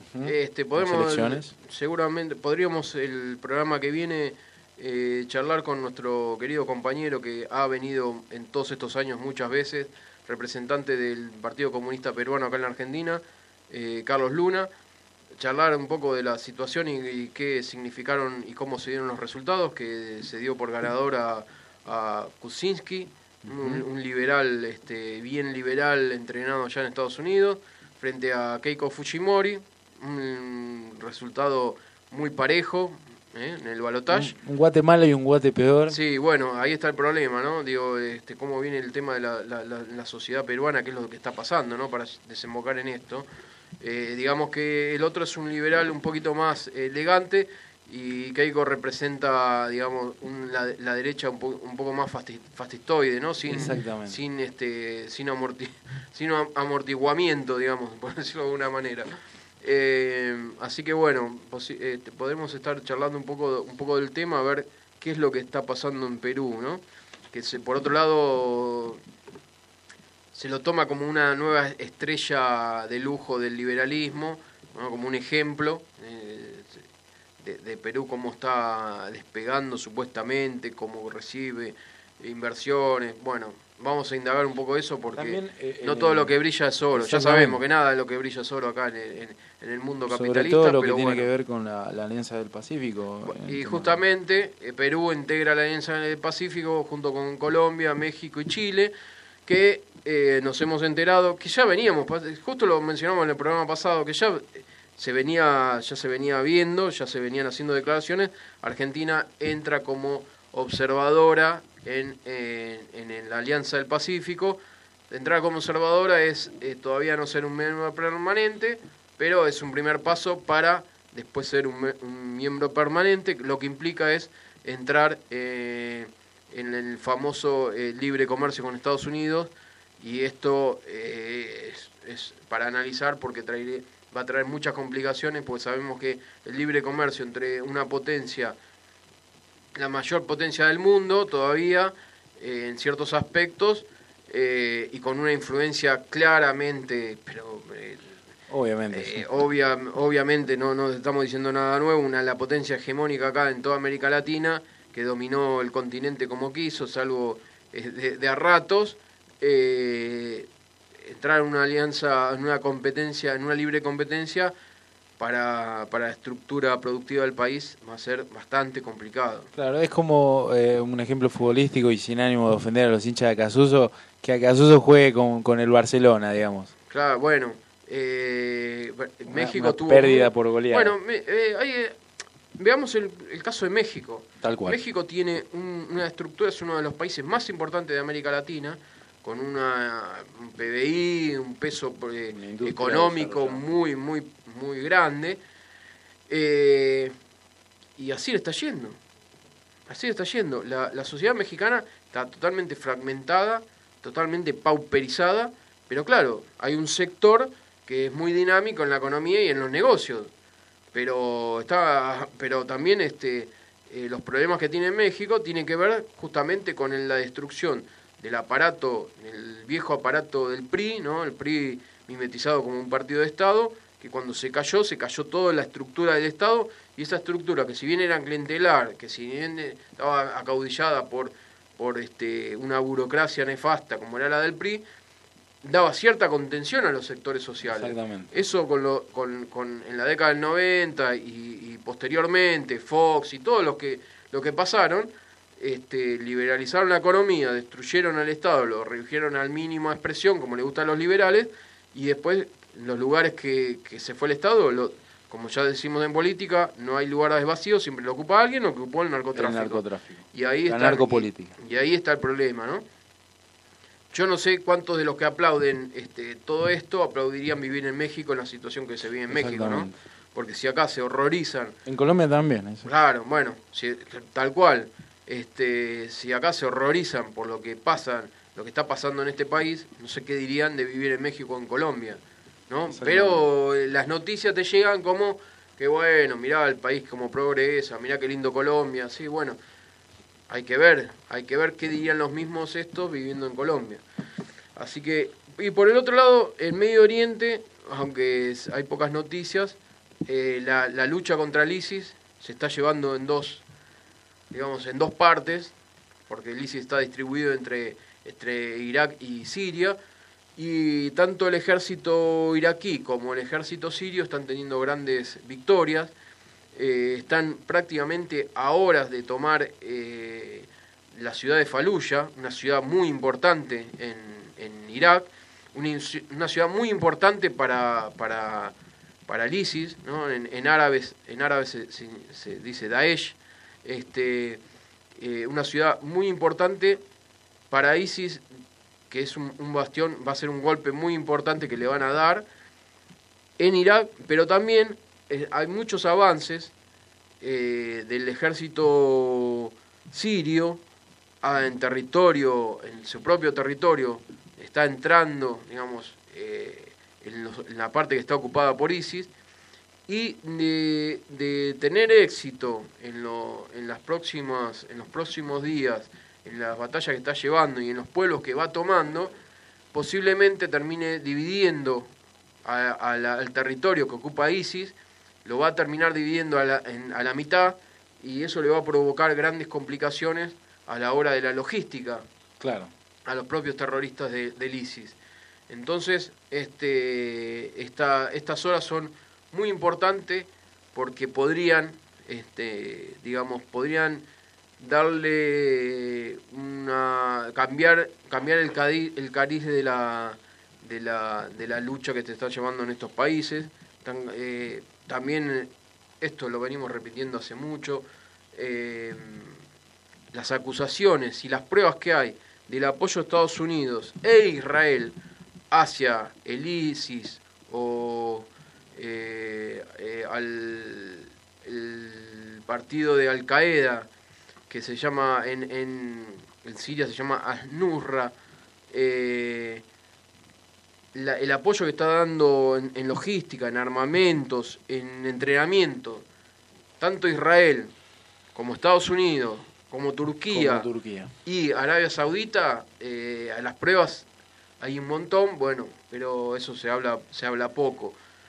seguramente podríamos el programa que viene charlar con nuestro querido compañero que ha venido en todos estos años muchas veces, representante del Partido Comunista Peruano acá en la Argentina, Carlos Luna, charlar un poco de la situación y qué significaron y cómo se dieron los resultados, que se dio por ganador a Kuczynski, un liberal, bien liberal, entrenado ya en Estados Unidos, frente a Keiko Fujimori, un resultado muy parejo en el balotaje. Un guate malo y un guate peor. Sí, bueno, ahí está el problema, ¿no? Digo, cómo viene el tema de la sociedad peruana, qué es lo que está pasando, ¿no? Para desembocar en esto. Digamos que el otro es un liberal un poquito más elegante y Keiko representa, digamos, la derecha un poco más fascistoide, ¿no? Sin amortiguamiento, digamos, por decirlo de alguna manera. Así que bueno, podemos estar charlando un poco del tema, a ver qué es lo que está pasando en Perú, ¿no? Que por otro lado se lo toma como una nueva estrella de lujo del liberalismo, ¿no? Como un ejemplo de Perú, cómo está despegando supuestamente, cómo recibe inversiones. Bueno, vamos a indagar un poco eso porque también, no todo lo que brilla es oro. Ya sabemos que nada de lo que brilla es oro acá en el mundo capitalista. Sobre todo lo que pero tiene que ver con la Alianza del Pacífico. Y justamente Perú integra la Alianza del Pacífico junto con Colombia, México y Chile, que nos hemos enterado, que ya veníamos, justo lo mencionamos en el programa pasado, que ya se venía viendo, ya se venían haciendo declaraciones. Argentina entra como observadora en la Alianza del Pacífico. Entrar como observadora es todavía no ser un miembro permanente, pero es un primer paso para después ser un miembro permanente, lo que implica es entrar en el famoso libre comercio con Estados Unidos, y esto es para analizar porque va a traer muchas complicaciones, porque sabemos que el libre comercio entre una potencia, la mayor potencia del mundo todavía, en ciertos aspectos, y con una influencia claramente, pero obviamente, sí. Obviamente no estamos diciendo nada nuevo, la potencia hegemónica acá en toda América Latina, que dominó el continente como quiso, salvo de a ratos. Entrar en una alianza, en una competencia, en una libre competencia para la estructura productiva del país va a ser bastante complicado. Claro, es como un ejemplo futbolístico, y sin ánimo de ofender a los hinchas de Acasuso, que Acasuso juegue con el Barcelona, digamos. Claro, bueno, México tuvo pérdida por goleada. Bueno, veamos el caso de México. Tal cual. México tiene una estructura, es uno de los países más importantes de América Latina, con un PBI, un peso económico muy grande, y así le está yendo. La sociedad mexicana está totalmente fragmentada, totalmente pauperizada, pero claro, hay un sector que es muy dinámico en la economía y en los negocios, pero también los problemas que tiene México tienen que ver justamente con la destrucción del aparato, el viejo aparato del PRI, ¿no? El PRI mimetizado como un partido de Estado, que cuando se cayó toda la estructura del Estado, y esa estructura, que si bien era clientelar, que si bien estaba acaudillada por una burocracia nefasta como era la del PRI, daba cierta contención a los sectores sociales. Exactamente. Eso en la década del 90 y posteriormente, Fox y todo lo que pasaron, liberalizaron la economía, destruyeron al Estado, lo redujeron al mínimo de expresión, como le gusta a los liberales, y después los lugares que se fue el Estado, como ya decimos en política, no hay lugares vacíos, siempre lo ocupa alguien, o que ocupó el narcotráfico. El narcotráfico. Y ahí la está, narcopolítica. Y ahí está el problema, ¿no? Yo no sé cuántos de los que aplauden todo esto aplaudirían vivir en México en la situación que se vive en México, ¿no? Porque si acá se horrorizan... En Colombia también. Eso. Claro, bueno, tal cual. Si acá se horrorizan por lo que pasa, lo que está pasando en este país, no sé qué dirían de vivir en México o en Colombia, ¿no? Pero las noticias te llegan como que bueno, mirá el país como progresa, mirá qué lindo Colombia, sí, bueno, hay que ver qué dirían los mismos estos viviendo en Colombia. Así que, y por el otro lado, el Medio Oriente, aunque hay pocas noticias, la lucha contra el ISIS se está llevando en dos partes, porque el ISIS está distribuido entre Irak y Siria, y tanto el ejército iraquí como el ejército sirio están teniendo grandes victorias, están prácticamente a horas de tomar la ciudad de Faluya, una ciudad muy importante en Irak, una ciudad muy importante para el ISIS, ¿no? En árabe se dice Daesh, una ciudad muy importante para ISIS, que es un bastión, va a ser un golpe muy importante que le van a dar en Irak, pero también hay muchos avances del ejército sirio en su propio territorio, está entrando, digamos, en la parte que está ocupada por ISIS, y de tener éxito en los próximos días, en las batallas que está llevando y en los pueblos que va tomando, posiblemente termine dividiendo al territorio que ocupa ISIS, lo va a terminar dividiendo a la mitad, y eso le va a provocar grandes complicaciones a la hora de la logística, claro, a los propios terroristas del ISIS. Entonces, estas horas son muy importantes porque podrían darle cambiar el cariz de la lucha que te está llevando en estos países. También esto lo venimos repitiendo hace mucho, las acusaciones y las pruebas que hay del apoyo de Estados Unidos e Israel hacia el ISIS o al el partido de Al Qaeda, que se llama en Siria se llama Al-Nusra, el apoyo que está dando en logística, en armamentos, en entrenamiento, tanto Israel como Estados Unidos, como Turquía y Arabia Saudita, a las pruebas hay un montón, bueno, pero eso se habla poco.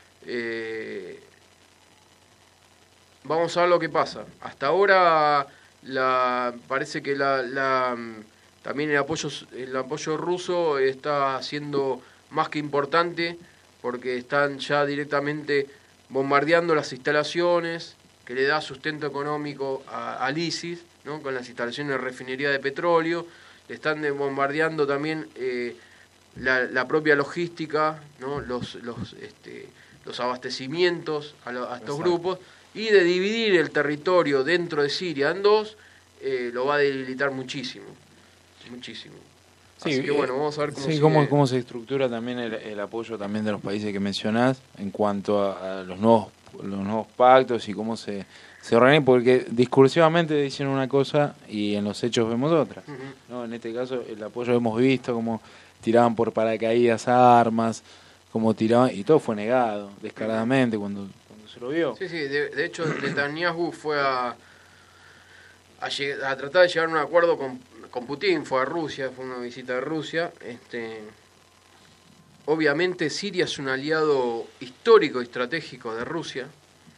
Vamos a ver lo que pasa. Hasta ahora parece que también el apoyo ruso está siendo más que importante, porque están ya directamente bombardeando las instalaciones que le da sustento económico al ISIS, ¿no? Con las instalaciones de refinería de petróleo, le están bombardeando también la propia logística, ¿no? los abastecimientos a estos grupos, y de dividir el territorio dentro de Siria en dos, lo va a debilitar muchísimo. Sí, así que bueno, vamos a ver cómo se estructura también el apoyo también de los países que mencionás en cuanto a los nuevos pactos y cómo se organizan, porque discursivamente dicen una cosa y en los hechos vemos otra. ¿No? En este caso el apoyo hemos visto cómo tiraban por paracaídas armas, cómo tiraban, y todo fue negado descaradamente cuando se lo vio. Sí, de hecho Netanyahu fue a tratar de llegar a un acuerdo con Putin, fue a Rusia, fue una visita a Rusia. Obviamente Siria es un aliado histórico y estratégico de Rusia,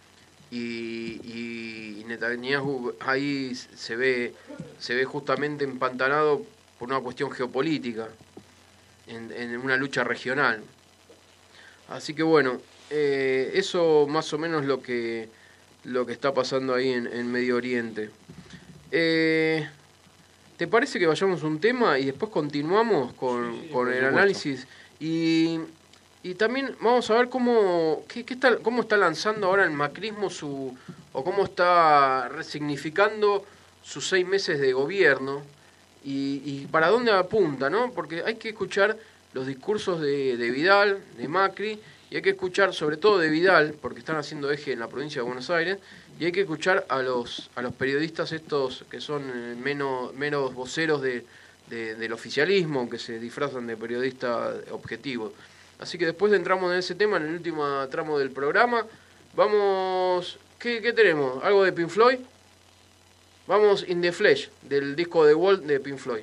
y Netanyahu ahí se ve justamente empantanado por una cuestión geopolítica, en una lucha regional. Así que bueno, eso más o menos lo que está pasando ahí en Medio Oriente. ¿te parece que vayamos a un tema y después continuamos con el supuesto. análisis? Y también vamos a ver cómo está lanzando ahora el macrismo o cómo está resignificando sus 6 meses de gobierno y para dónde apunta, ¿no? Porque hay que escuchar los discursos de Vidal, de Macri, y hay que escuchar sobre todo de Vidal, porque están haciendo eje en la provincia de Buenos Aires, y hay que escuchar a los periodistas estos que son menos voceros del oficialismo, que se disfrazan de periodistas objetivos. Así que después entramos en ese tema, en el último tramo del programa. Vamos, ¿qué tenemos? ¿Algo de Pink Floyd? Vamos In the Flesh, del disco The Wall de Pink Floyd.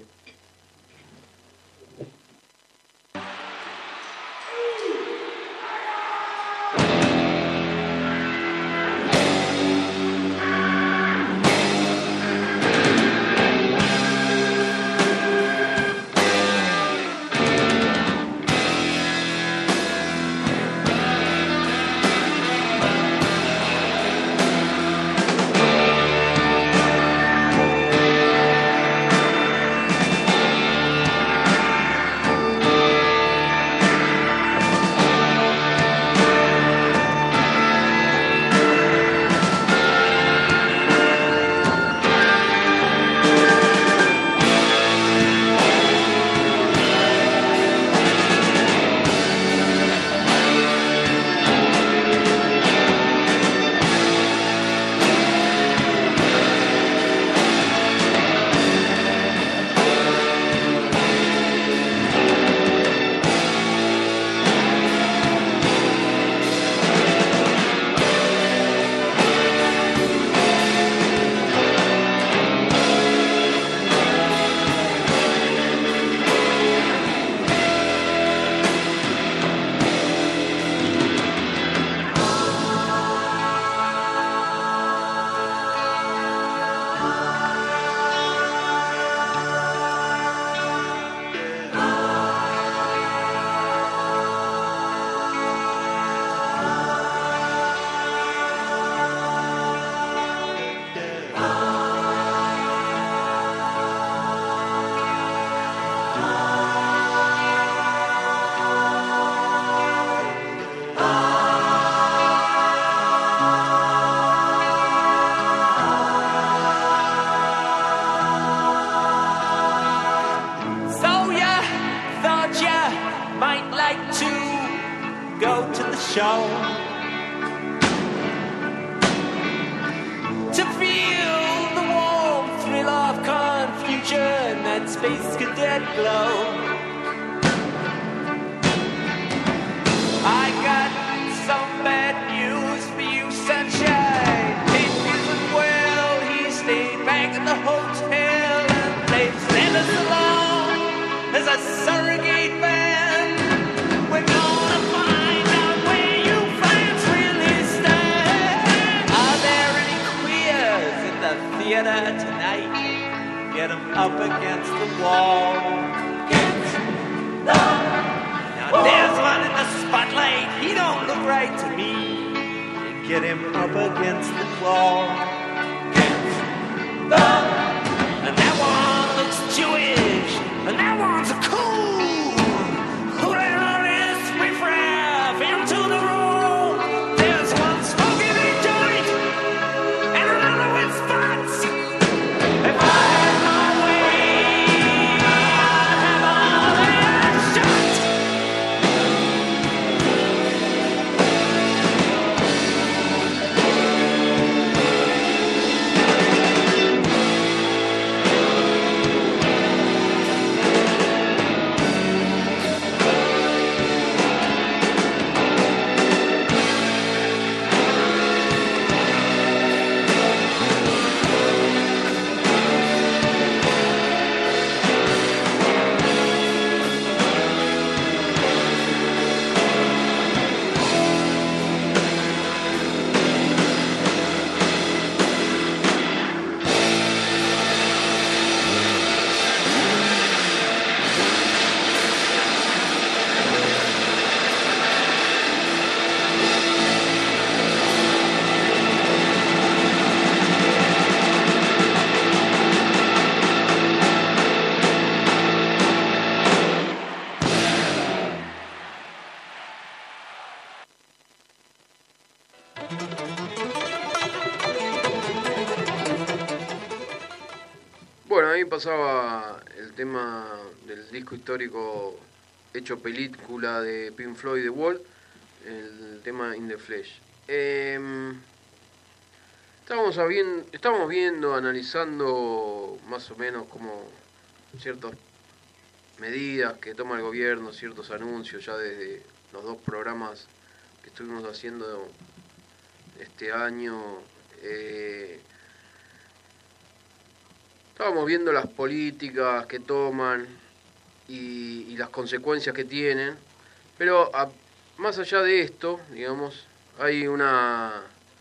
ahí pasaba el tema del disco histórico hecho película de Pink Floyd, The Wall, el tema In the Flesh. Estábamos viendo, analizando más o menos como ciertas medidas que toma el gobierno, ciertos anuncios ya desde los 2 programas que estuvimos haciendo este año. Estábamos viendo las políticas que toman y las consecuencias que tienen, pero más allá de esto, digamos, hay una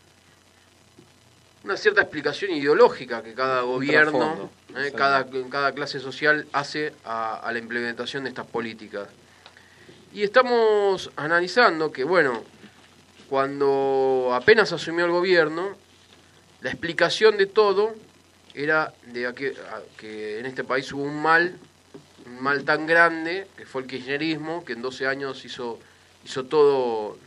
cierta explicación ideológica que cada gobierno, cada clase social hace a la implementación de estas políticas. Y estamos analizando que, bueno, cuando apenas asumió el gobierno, la explicación de todo era de que en este país hubo un mal tan grande, que fue el kirchnerismo, que en 12 años hizo todo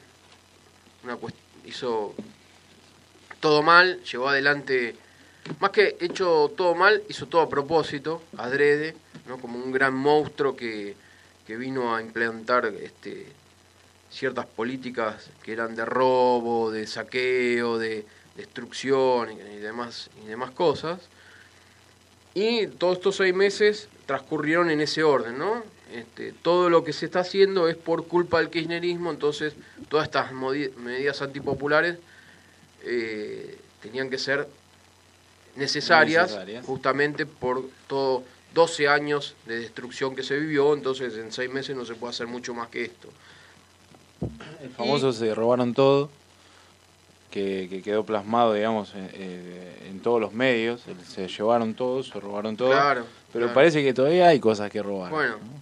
mal, llevó adelante, más que hecho todo mal, hizo todo a propósito, adrede, ¿no? Como un gran monstruo que vino a implementar ciertas políticas que eran de robo, de saqueo, de destrucción y demás cosas. Y todos estos 6 meses transcurrieron en ese orden, ¿no? Todo lo que se está haciendo es por culpa del kirchnerismo, entonces todas estas medidas antipopulares tenían que ser necesarias justamente por todo 12 años de destrucción que se vivió, entonces en 6 meses no se puede hacer mucho más que esto. El famoso se robaron todo, que quedó plasmado, digamos, en todos los medios. Se llevaron todo, se robaron todo. Claro, pero claro. Parece que todavía hay cosas que robar. Bueno, ¿no?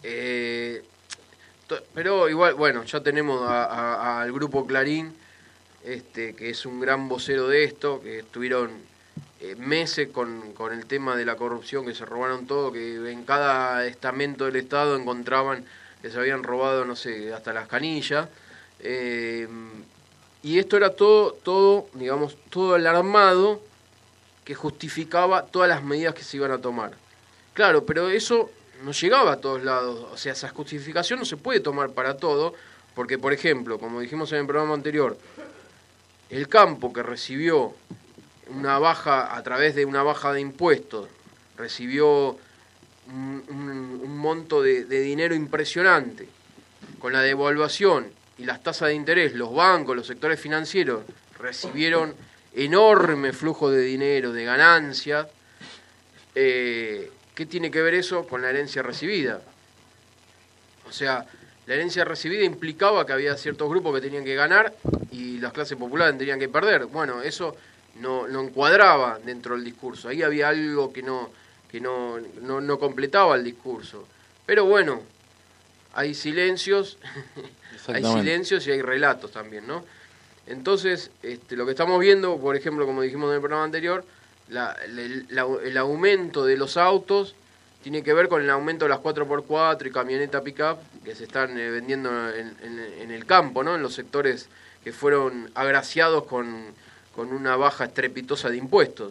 Pero igual, bueno, ya tenemos al grupo Clarín, que es un gran vocero de esto, que estuvieron meses con el tema de la corrupción, que se robaron todo, que en cada estamento del Estado encontraban que se habían robado, no sé, hasta las canillas. Y esto era todo, digamos, todo el armado que justificaba todas las medidas que se iban a tomar. Claro, pero eso no llegaba a todos lados. O sea, esa justificación no se puede tomar para todo, porque, por ejemplo, como dijimos en el programa anterior, el campo que recibió una baja a través de una baja de impuestos, recibió un monto de dinero impresionante. Con la devaluación y las tasas de interés, los bancos, los sectores financieros recibieron enorme flujo de dinero, de ganancias. ¿Qué tiene que ver eso con la herencia recibida? O sea, la herencia recibida implicaba que había ciertos grupos que tenían que ganar y las clases populares tenían que perder. Bueno, eso no encuadraba dentro del discurso. Ahí había algo que no completaba el discurso. Pero bueno, hay silencios, hay silencios y hay relatos también, ¿no? Entonces, lo que estamos viendo, por ejemplo, como dijimos en el programa anterior, el aumento de los autos tiene que ver con el aumento de las 4x4 y camioneta pick-up que se están vendiendo en el campo, ¿no? En los sectores que fueron agraciados con una baja estrepitosa de impuestos.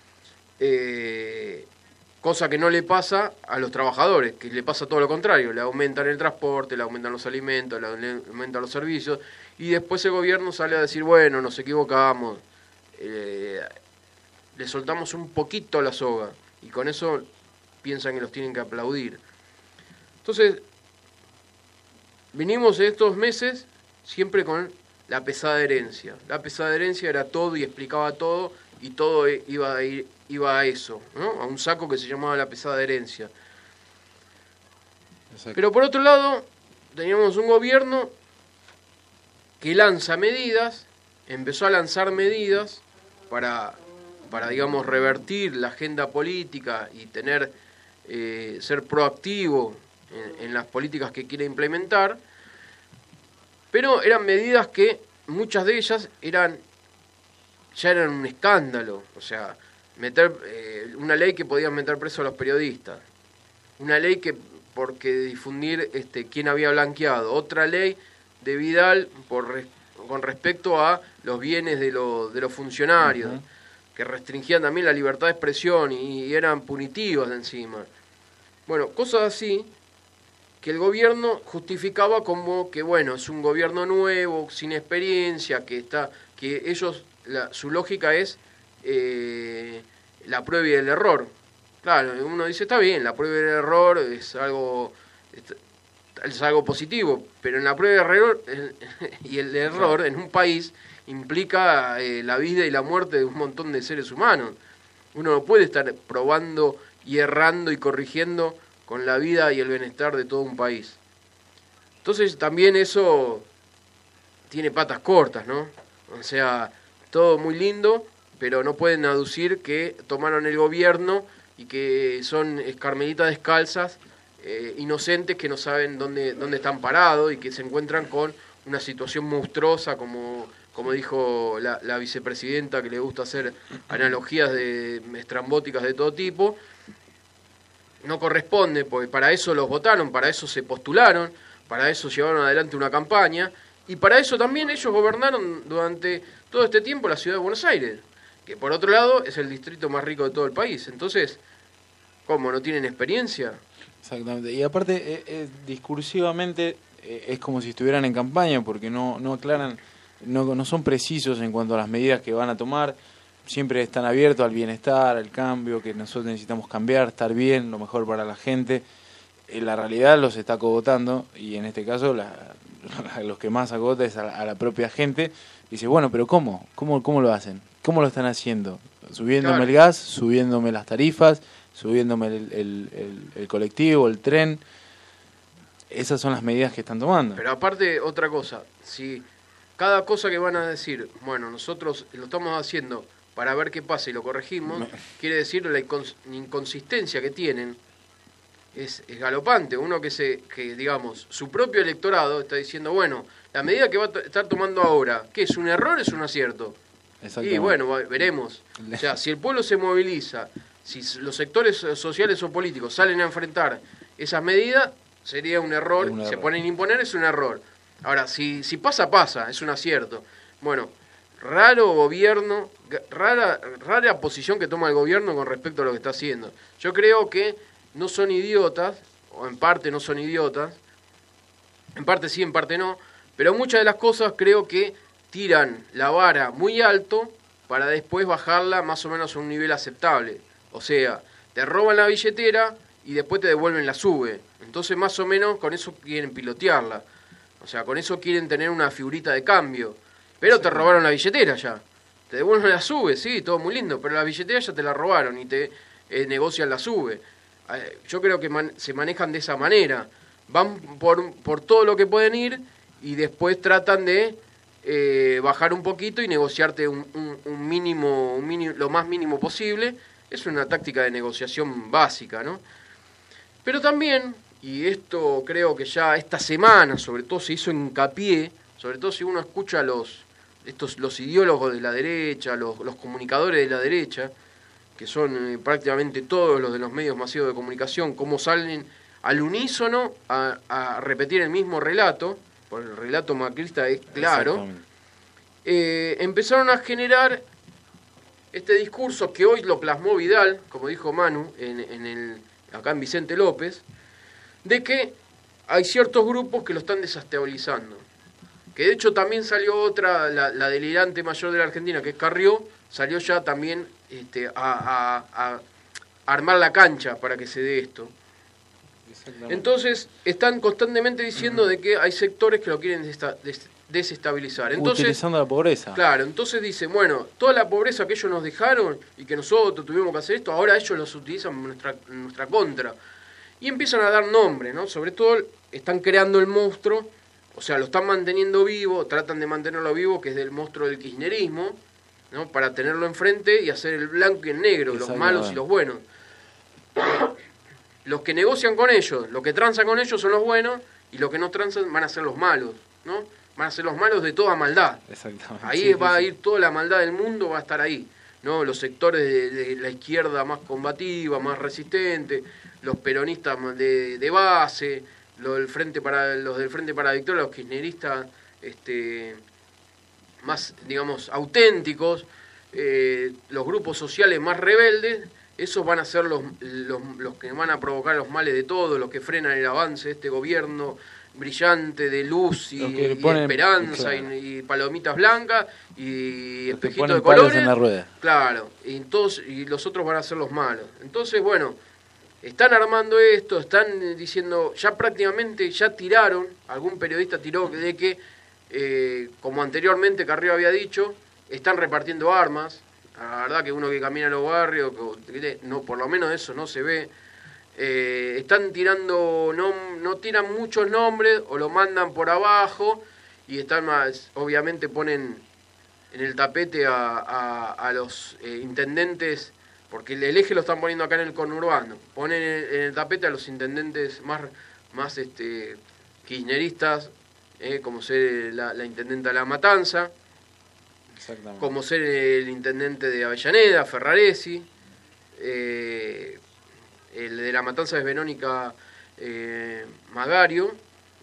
Cosa que no le pasa a los trabajadores, que le pasa todo lo contrario, le aumentan el transporte, le aumentan los alimentos, le aumentan los servicios, y después el gobierno sale a decir, bueno, nos equivocamos, le soltamos un poquito la soga, y con eso piensan que los tienen que aplaudir. Entonces, venimos estos meses siempre con la pesada herencia. La pesada herencia era todo y explicaba todo, y todo iba a eso, ¿no? A un saco que se llamaba la pesada herencia. Exacto. Pero por otro lado, teníamos un gobierno que empezó a lanzar medidas para digamos, revertir la agenda política y ser proactivo en las políticas que quiere implementar, pero eran medidas que muchas de ellas ya eran un escándalo. O sea, una ley que podía meter preso a los periodistas, una ley porque difundir quién había blanqueado, otra ley de Vidal con respecto a los bienes de los funcionarios. Uh-huh. que restringían también la libertad de expresión y eran punitivas encima. Bueno, cosas así que el gobierno justificaba como que, bueno, es un gobierno nuevo, sin experiencia, que ellos, su lógica es la prueba y el error. Claro, uno dice, está bien, la prueba y el error es algo positivo, pero en la prueba y el error, y el error en un país implica la vida y la muerte de un montón de seres humanos. Uno no puede estar probando y errando y corrigiendo con la vida y el bienestar de todo un país. Entonces también eso tiene patas cortas, ¿no? O sea, todo muy lindo, pero no pueden aducir que tomaron el gobierno y que son carmelitas descalzas, inocentes que no saben dónde están parados y que se encuentran con una situación monstruosa como dijo la vicepresidenta, que le gusta hacer analogías estrambóticas de todo tipo. No corresponde, porque para eso los votaron, para eso se postularon, para eso llevaron adelante una campaña, y para eso también ellos gobernaron durante todo este tiempo la ciudad de Buenos Aires, que por otro lado es el distrito más rico de todo el país. Entonces, ¿cómo? ¿No tienen experiencia? Exactamente, y aparte discursivamente es como si estuvieran en campaña, porque no aclaran, no son precisos en cuanto a las medidas que van a tomar. Siempre están abiertos al bienestar, al cambio, que nosotros necesitamos cambiar, estar bien, lo mejor para la gente. La realidad los está acogotando, y en este caso los que más acogota es a la propia gente. Dice, bueno, pero ¿cómo lo hacen? ¿Cómo lo están haciendo? Subiéndome el gas, subiéndome las tarifas, subiéndome el colectivo, el tren. Esas son las medidas que están tomando. Pero aparte, otra cosa, si cada cosa que van a decir, bueno, nosotros lo estamos haciendo para ver qué pasa y lo corregimos, quiere decir la inconsistencia que tienen es galopante. Uno que digamos, su propio electorado está diciendo, bueno, la medida que va a estar tomando ahora, ¿qué es un error? ¿Es un acierto? Y bueno, veremos. O sea, si el pueblo se moviliza, si los sectores sociales o políticos salen a enfrentar esas medidas, sería un error. Se ponen a imponer, es un error. Ahora, si pasa, es un acierto. Bueno, raro gobierno, rara posición que toma el gobierno con respecto a lo que está haciendo. Yo creo que no son idiotas, o en parte no son idiotas, en parte sí, en parte no, pero muchas de las cosas creo que tiran la vara muy alto para después bajarla más o menos a un nivel aceptable. O sea, te roban la billetera y después te devuelven la sube. Entonces más o menos con eso quieren pilotearla. O sea, con eso quieren tener una figurita de cambio. Pero te robaron la billetera ya. Te devuelven la sube, sí, todo muy lindo, pero la billetera ya te la robaron y te negocian la sube. Yo creo que se manejan de esa manera. Van por todo lo que pueden ir y después tratan de bajar un poquito y negociarte un mínimo, lo más mínimo posible. Es una táctica de negociación básica, ¿no? Pero también, y esto creo que ya esta semana sobre todo se hizo hincapié, sobre todo si uno escucha los ideólogos de la derecha, los comunicadores de la derecha, que son prácticamente todos los de los medios masivos de comunicación, cómo salen al unísono a repetir el mismo relato, porque el relato macrista es claro, empezaron a generar este discurso que hoy lo plasmó Vidal, como dijo Manu, acá en Vicente López, de que hay ciertos grupos que lo están desestabilizando. Que de hecho también salió otra, la delirante mayor de la Argentina, que es Carrió, salió ya también a armar la cancha para que se dé esto. Entonces están constantemente diciendo de que hay sectores que lo quieren desestabilizar. Entonces, utilizando la pobreza. Claro, entonces dicen, bueno, toda la pobreza que ellos nos dejaron y que nosotros tuvimos que hacer esto, ahora ellos los utilizan en nuestra contra. Y empiezan a dar nombres, ¿no? Sobre todo están creando el monstruo, o sea, lo están manteniendo vivo, tratan de mantenerlo vivo, que es del monstruo del kirchnerismo, ¿no? Para tenerlo enfrente y hacer el blanco y el negro, los malos y los buenos. Los que negocian con ellos, los que transan con ellos son los buenos, y los que no transan van a ser los malos, ¿no? Van a ser los malos de toda maldad. Exactamente. Ahí va a ir toda la maldad del mundo, va a estar ahí, ¿no? Los sectores de la izquierda más combativa, más resistente, los peronistas de base, los del Frente para la Victoria, los kirchneristas más, digamos, auténticos, los grupos sociales más rebeldes, esos van a ser los que van a provocar los males de todos, los que frenan el avance de este gobierno brillante de luz y esperanza, claro, y palomitas blancas y espejitos de colores en la rueda. Claro, y los otros van a ser los malos. Entonces, bueno, están armando esto, están diciendo, ya prácticamente ya tiraron, algún periodista tiró de que, como anteriormente Carrió había dicho, están repartiendo armas. La verdad que uno que camina en los barrios, no, por lo menos eso no se ve. Están tirando, no tiran muchos nombres o lo mandan por abajo y están más, obviamente ponen en el tapete a los intendentes, porque el eje lo están poniendo acá en el conurbano, ponen en el tapete a los intendentes más kirchneristas, como ser la intendenta de La Matanza, como ser el intendente de Avellaneda, Ferraresi, el de La Matanza es Verónica Magario.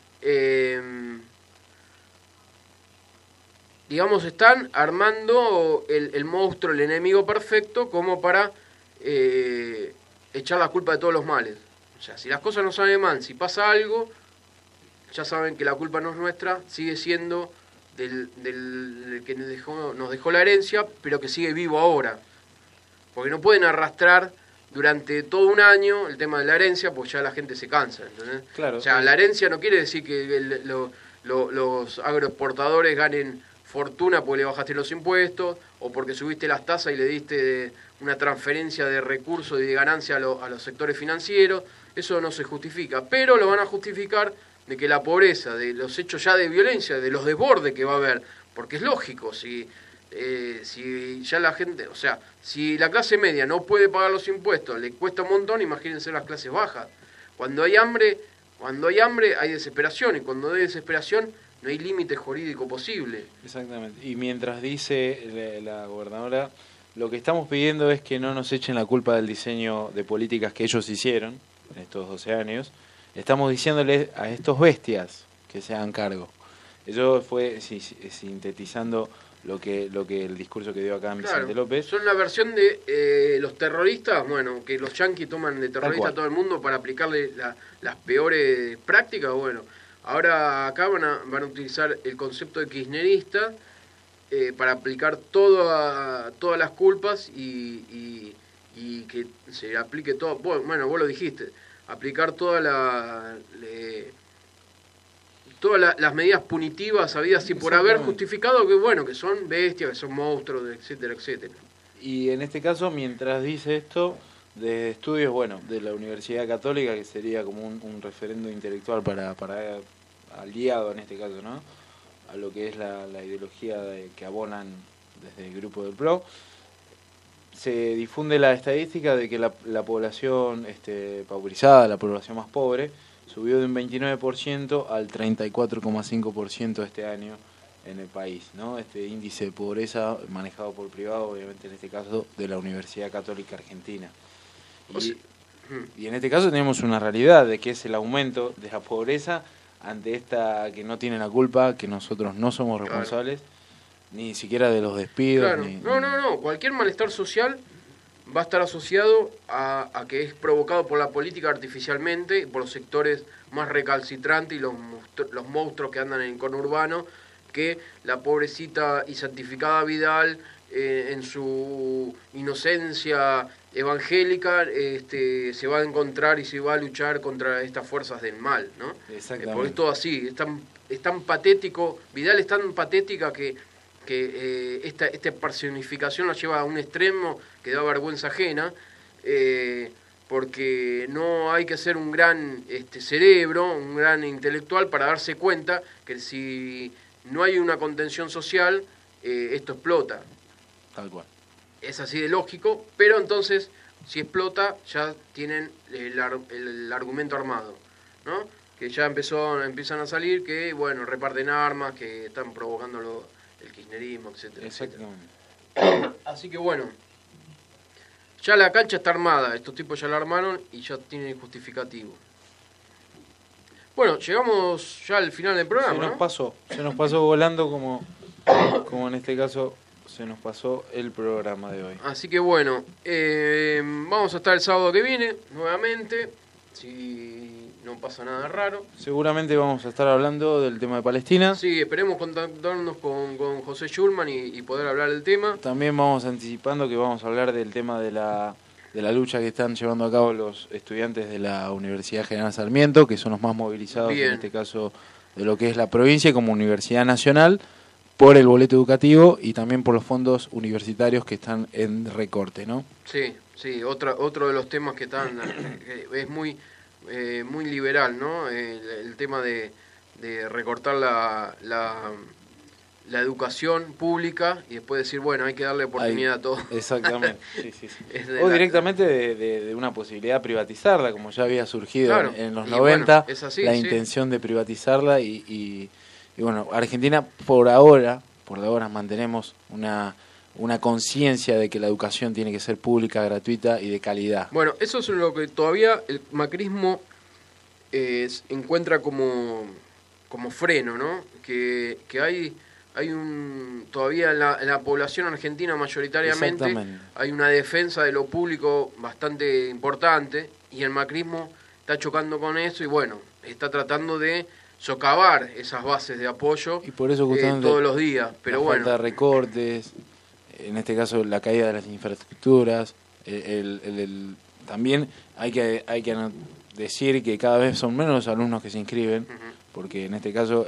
Digamos, están armando el monstruo, el enemigo perfecto, como para echar la culpa de todos los males. O sea, si las cosas no salen mal, si pasa algo, ya saben que la culpa no es nuestra, sigue siendo del que nos dejó la herencia, pero que sigue vivo ahora. Porque no pueden arrastrar durante todo un año el tema de la herencia, pues ya la gente se cansa, ¿entendés? Claro, o sea, la herencia no quiere decir que los agroexportadores ganen fortuna porque le bajaste los impuestos o porque subiste las tasas y le diste una transferencia de recursos y de ganancia a los sectores financieros. Eso no se justifica, pero lo van a justificar de que la pobreza, de los hechos ya de violencia, de los desbordes que va a haber, porque es lógico, si ya la gente, o sea, si la clase media no puede pagar los impuestos, le cuesta un montón, imagínense las clases bajas. Cuando hay hambre hay desesperación, y cuando hay desesperación no hay límite jurídico posible. Exactamente. Y mientras dice la gobernadora, lo que estamos pidiendo es que no nos echen la culpa del diseño de políticas que ellos hicieron en estos 12 años. Estamos diciéndole a estos bestias que se hagan cargo. Eso fue sintetizando lo que el discurso que dio acá Vicente López. Son la versión de los terroristas, bueno, que los yanquis toman de terrorista a todo el mundo para aplicarle las peores prácticas. Bueno, ahora acá van a utilizar el concepto de kirchnerista para aplicar todas las culpas y que se aplique todo. Bueno, vos lo dijiste, aplicar todas las medidas punitivas habidas y por haber justificado que son bestias, que son monstruos, etcétera, etcétera. Y en este caso, mientras dice esto, de estudios, de la Universidad Católica, que sería como un referendo intelectual para aliado en este caso, ¿no?, a lo que es la ideología que abonan desde el grupo del PRO, se difunde la estadística de que la población pauperizada, la población más pobre, subió de un 29% al 34,5% este año en el país, ¿no? Este índice de pobreza manejado por privado, obviamente en este caso de la Universidad Católica Argentina. Y en este caso tenemos una realidad de que es el aumento de la pobreza ante esta que no tiene la culpa, que nosotros no somos responsables, ni siquiera de los despidos. Claro. No. Cualquier malestar social va a estar asociado a que es provocado por la política artificialmente, por los sectores más recalcitrantes y los monstruos que andan en el conurbano, que la pobrecita y santificada Vidal, en su inocencia evangélica, se va a encontrar y se va a luchar contra estas fuerzas del mal, ¿no? Exactamente. Porque es todo así, es tan patético, Vidal es tan patética que esta personificación la lleva a un extremo que da vergüenza ajena, porque no hay que ser un gran cerebro, un gran intelectual para darse cuenta que si no hay una contención social, esto explota. Tal cual. Es así de lógico, pero entonces, si explota, ya tienen el argumento armado, ¿no? Que ya empiezan a salir, que, reparten armas, que están provocando el kirchnerismo, etcétera. Exactamente. Etcétera. Así que ya la cancha está armada, estos tipos ya la armaron y ya tienen el justificativo. Bueno, llegamos ya al final del programa, se nos pasó volando como en este caso se nos pasó el programa de hoy. Así que bueno, vamos a estar el sábado que viene, nuevamente, si no pasa nada raro. Seguramente vamos a estar hablando del tema de Palestina. Sí, esperemos contactarnos con José Schulman y poder hablar del tema. También vamos anticipando que vamos a hablar del tema de la lucha que están llevando a cabo los estudiantes de la Universidad General Sarmiento, que son los más movilizados en este caso de lo que es la provincia como Universidad Nacional, por el boleto educativo y también por los fondos universitarios que están en recorte, ¿no? Sí, otro de los temas que están es muy liberal, ¿no? El tema de recortar la educación pública y después decir, bueno, hay que darle oportunidad a todo. Exactamente. Sí. O directamente de una posibilidad de privatizarla, como ya había surgido en los 90, bueno, así, la intención de privatizarla y bueno, Argentina por ahora mantenemos una conciencia de que la educación tiene que ser pública, gratuita y de calidad. Bueno, eso es lo que todavía el macrismo encuentra como freno, ¿no? Que hay todavía en la población argentina mayoritariamente hay una defensa de lo público bastante importante y el macrismo está chocando con eso y bueno, está tratando de socavar esas bases de apoyo y por eso todos los días, pero bueno, falta de recortes, en este caso la caída de las infraestructuras, también hay que decir que cada vez son menos los alumnos que se inscriben, porque en este caso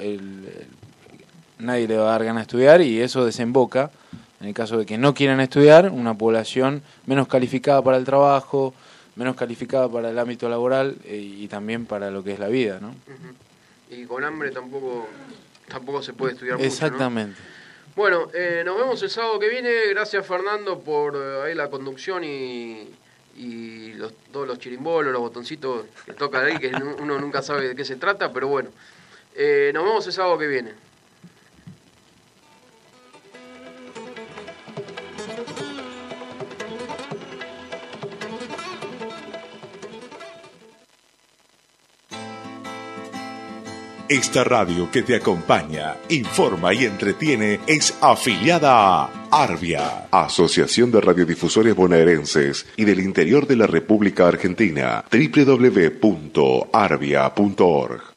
nadie le va a dar ganas de estudiar y eso desemboca, en el caso de que no quieran estudiar, una población menos calificada para el trabajo, menos calificada para el ámbito laboral y también para lo que es la vida, ¿no? Y con hambre tampoco se puede estudiar mucho, exactamente. ¿no? Bueno, nos vemos el sábado que viene. Gracias, Fernando, por ahí la conducción y todos los chirimbolos, los botoncitos que toca ahí, que uno nunca sabe de qué se trata, pero bueno. Nos vemos el sábado que viene. Esta radio que te acompaña, informa y entretiene es afiliada a Arbia, Asociación de Radiodifusores Bonaerenses y del Interior de la República Argentina, www.arbia.org.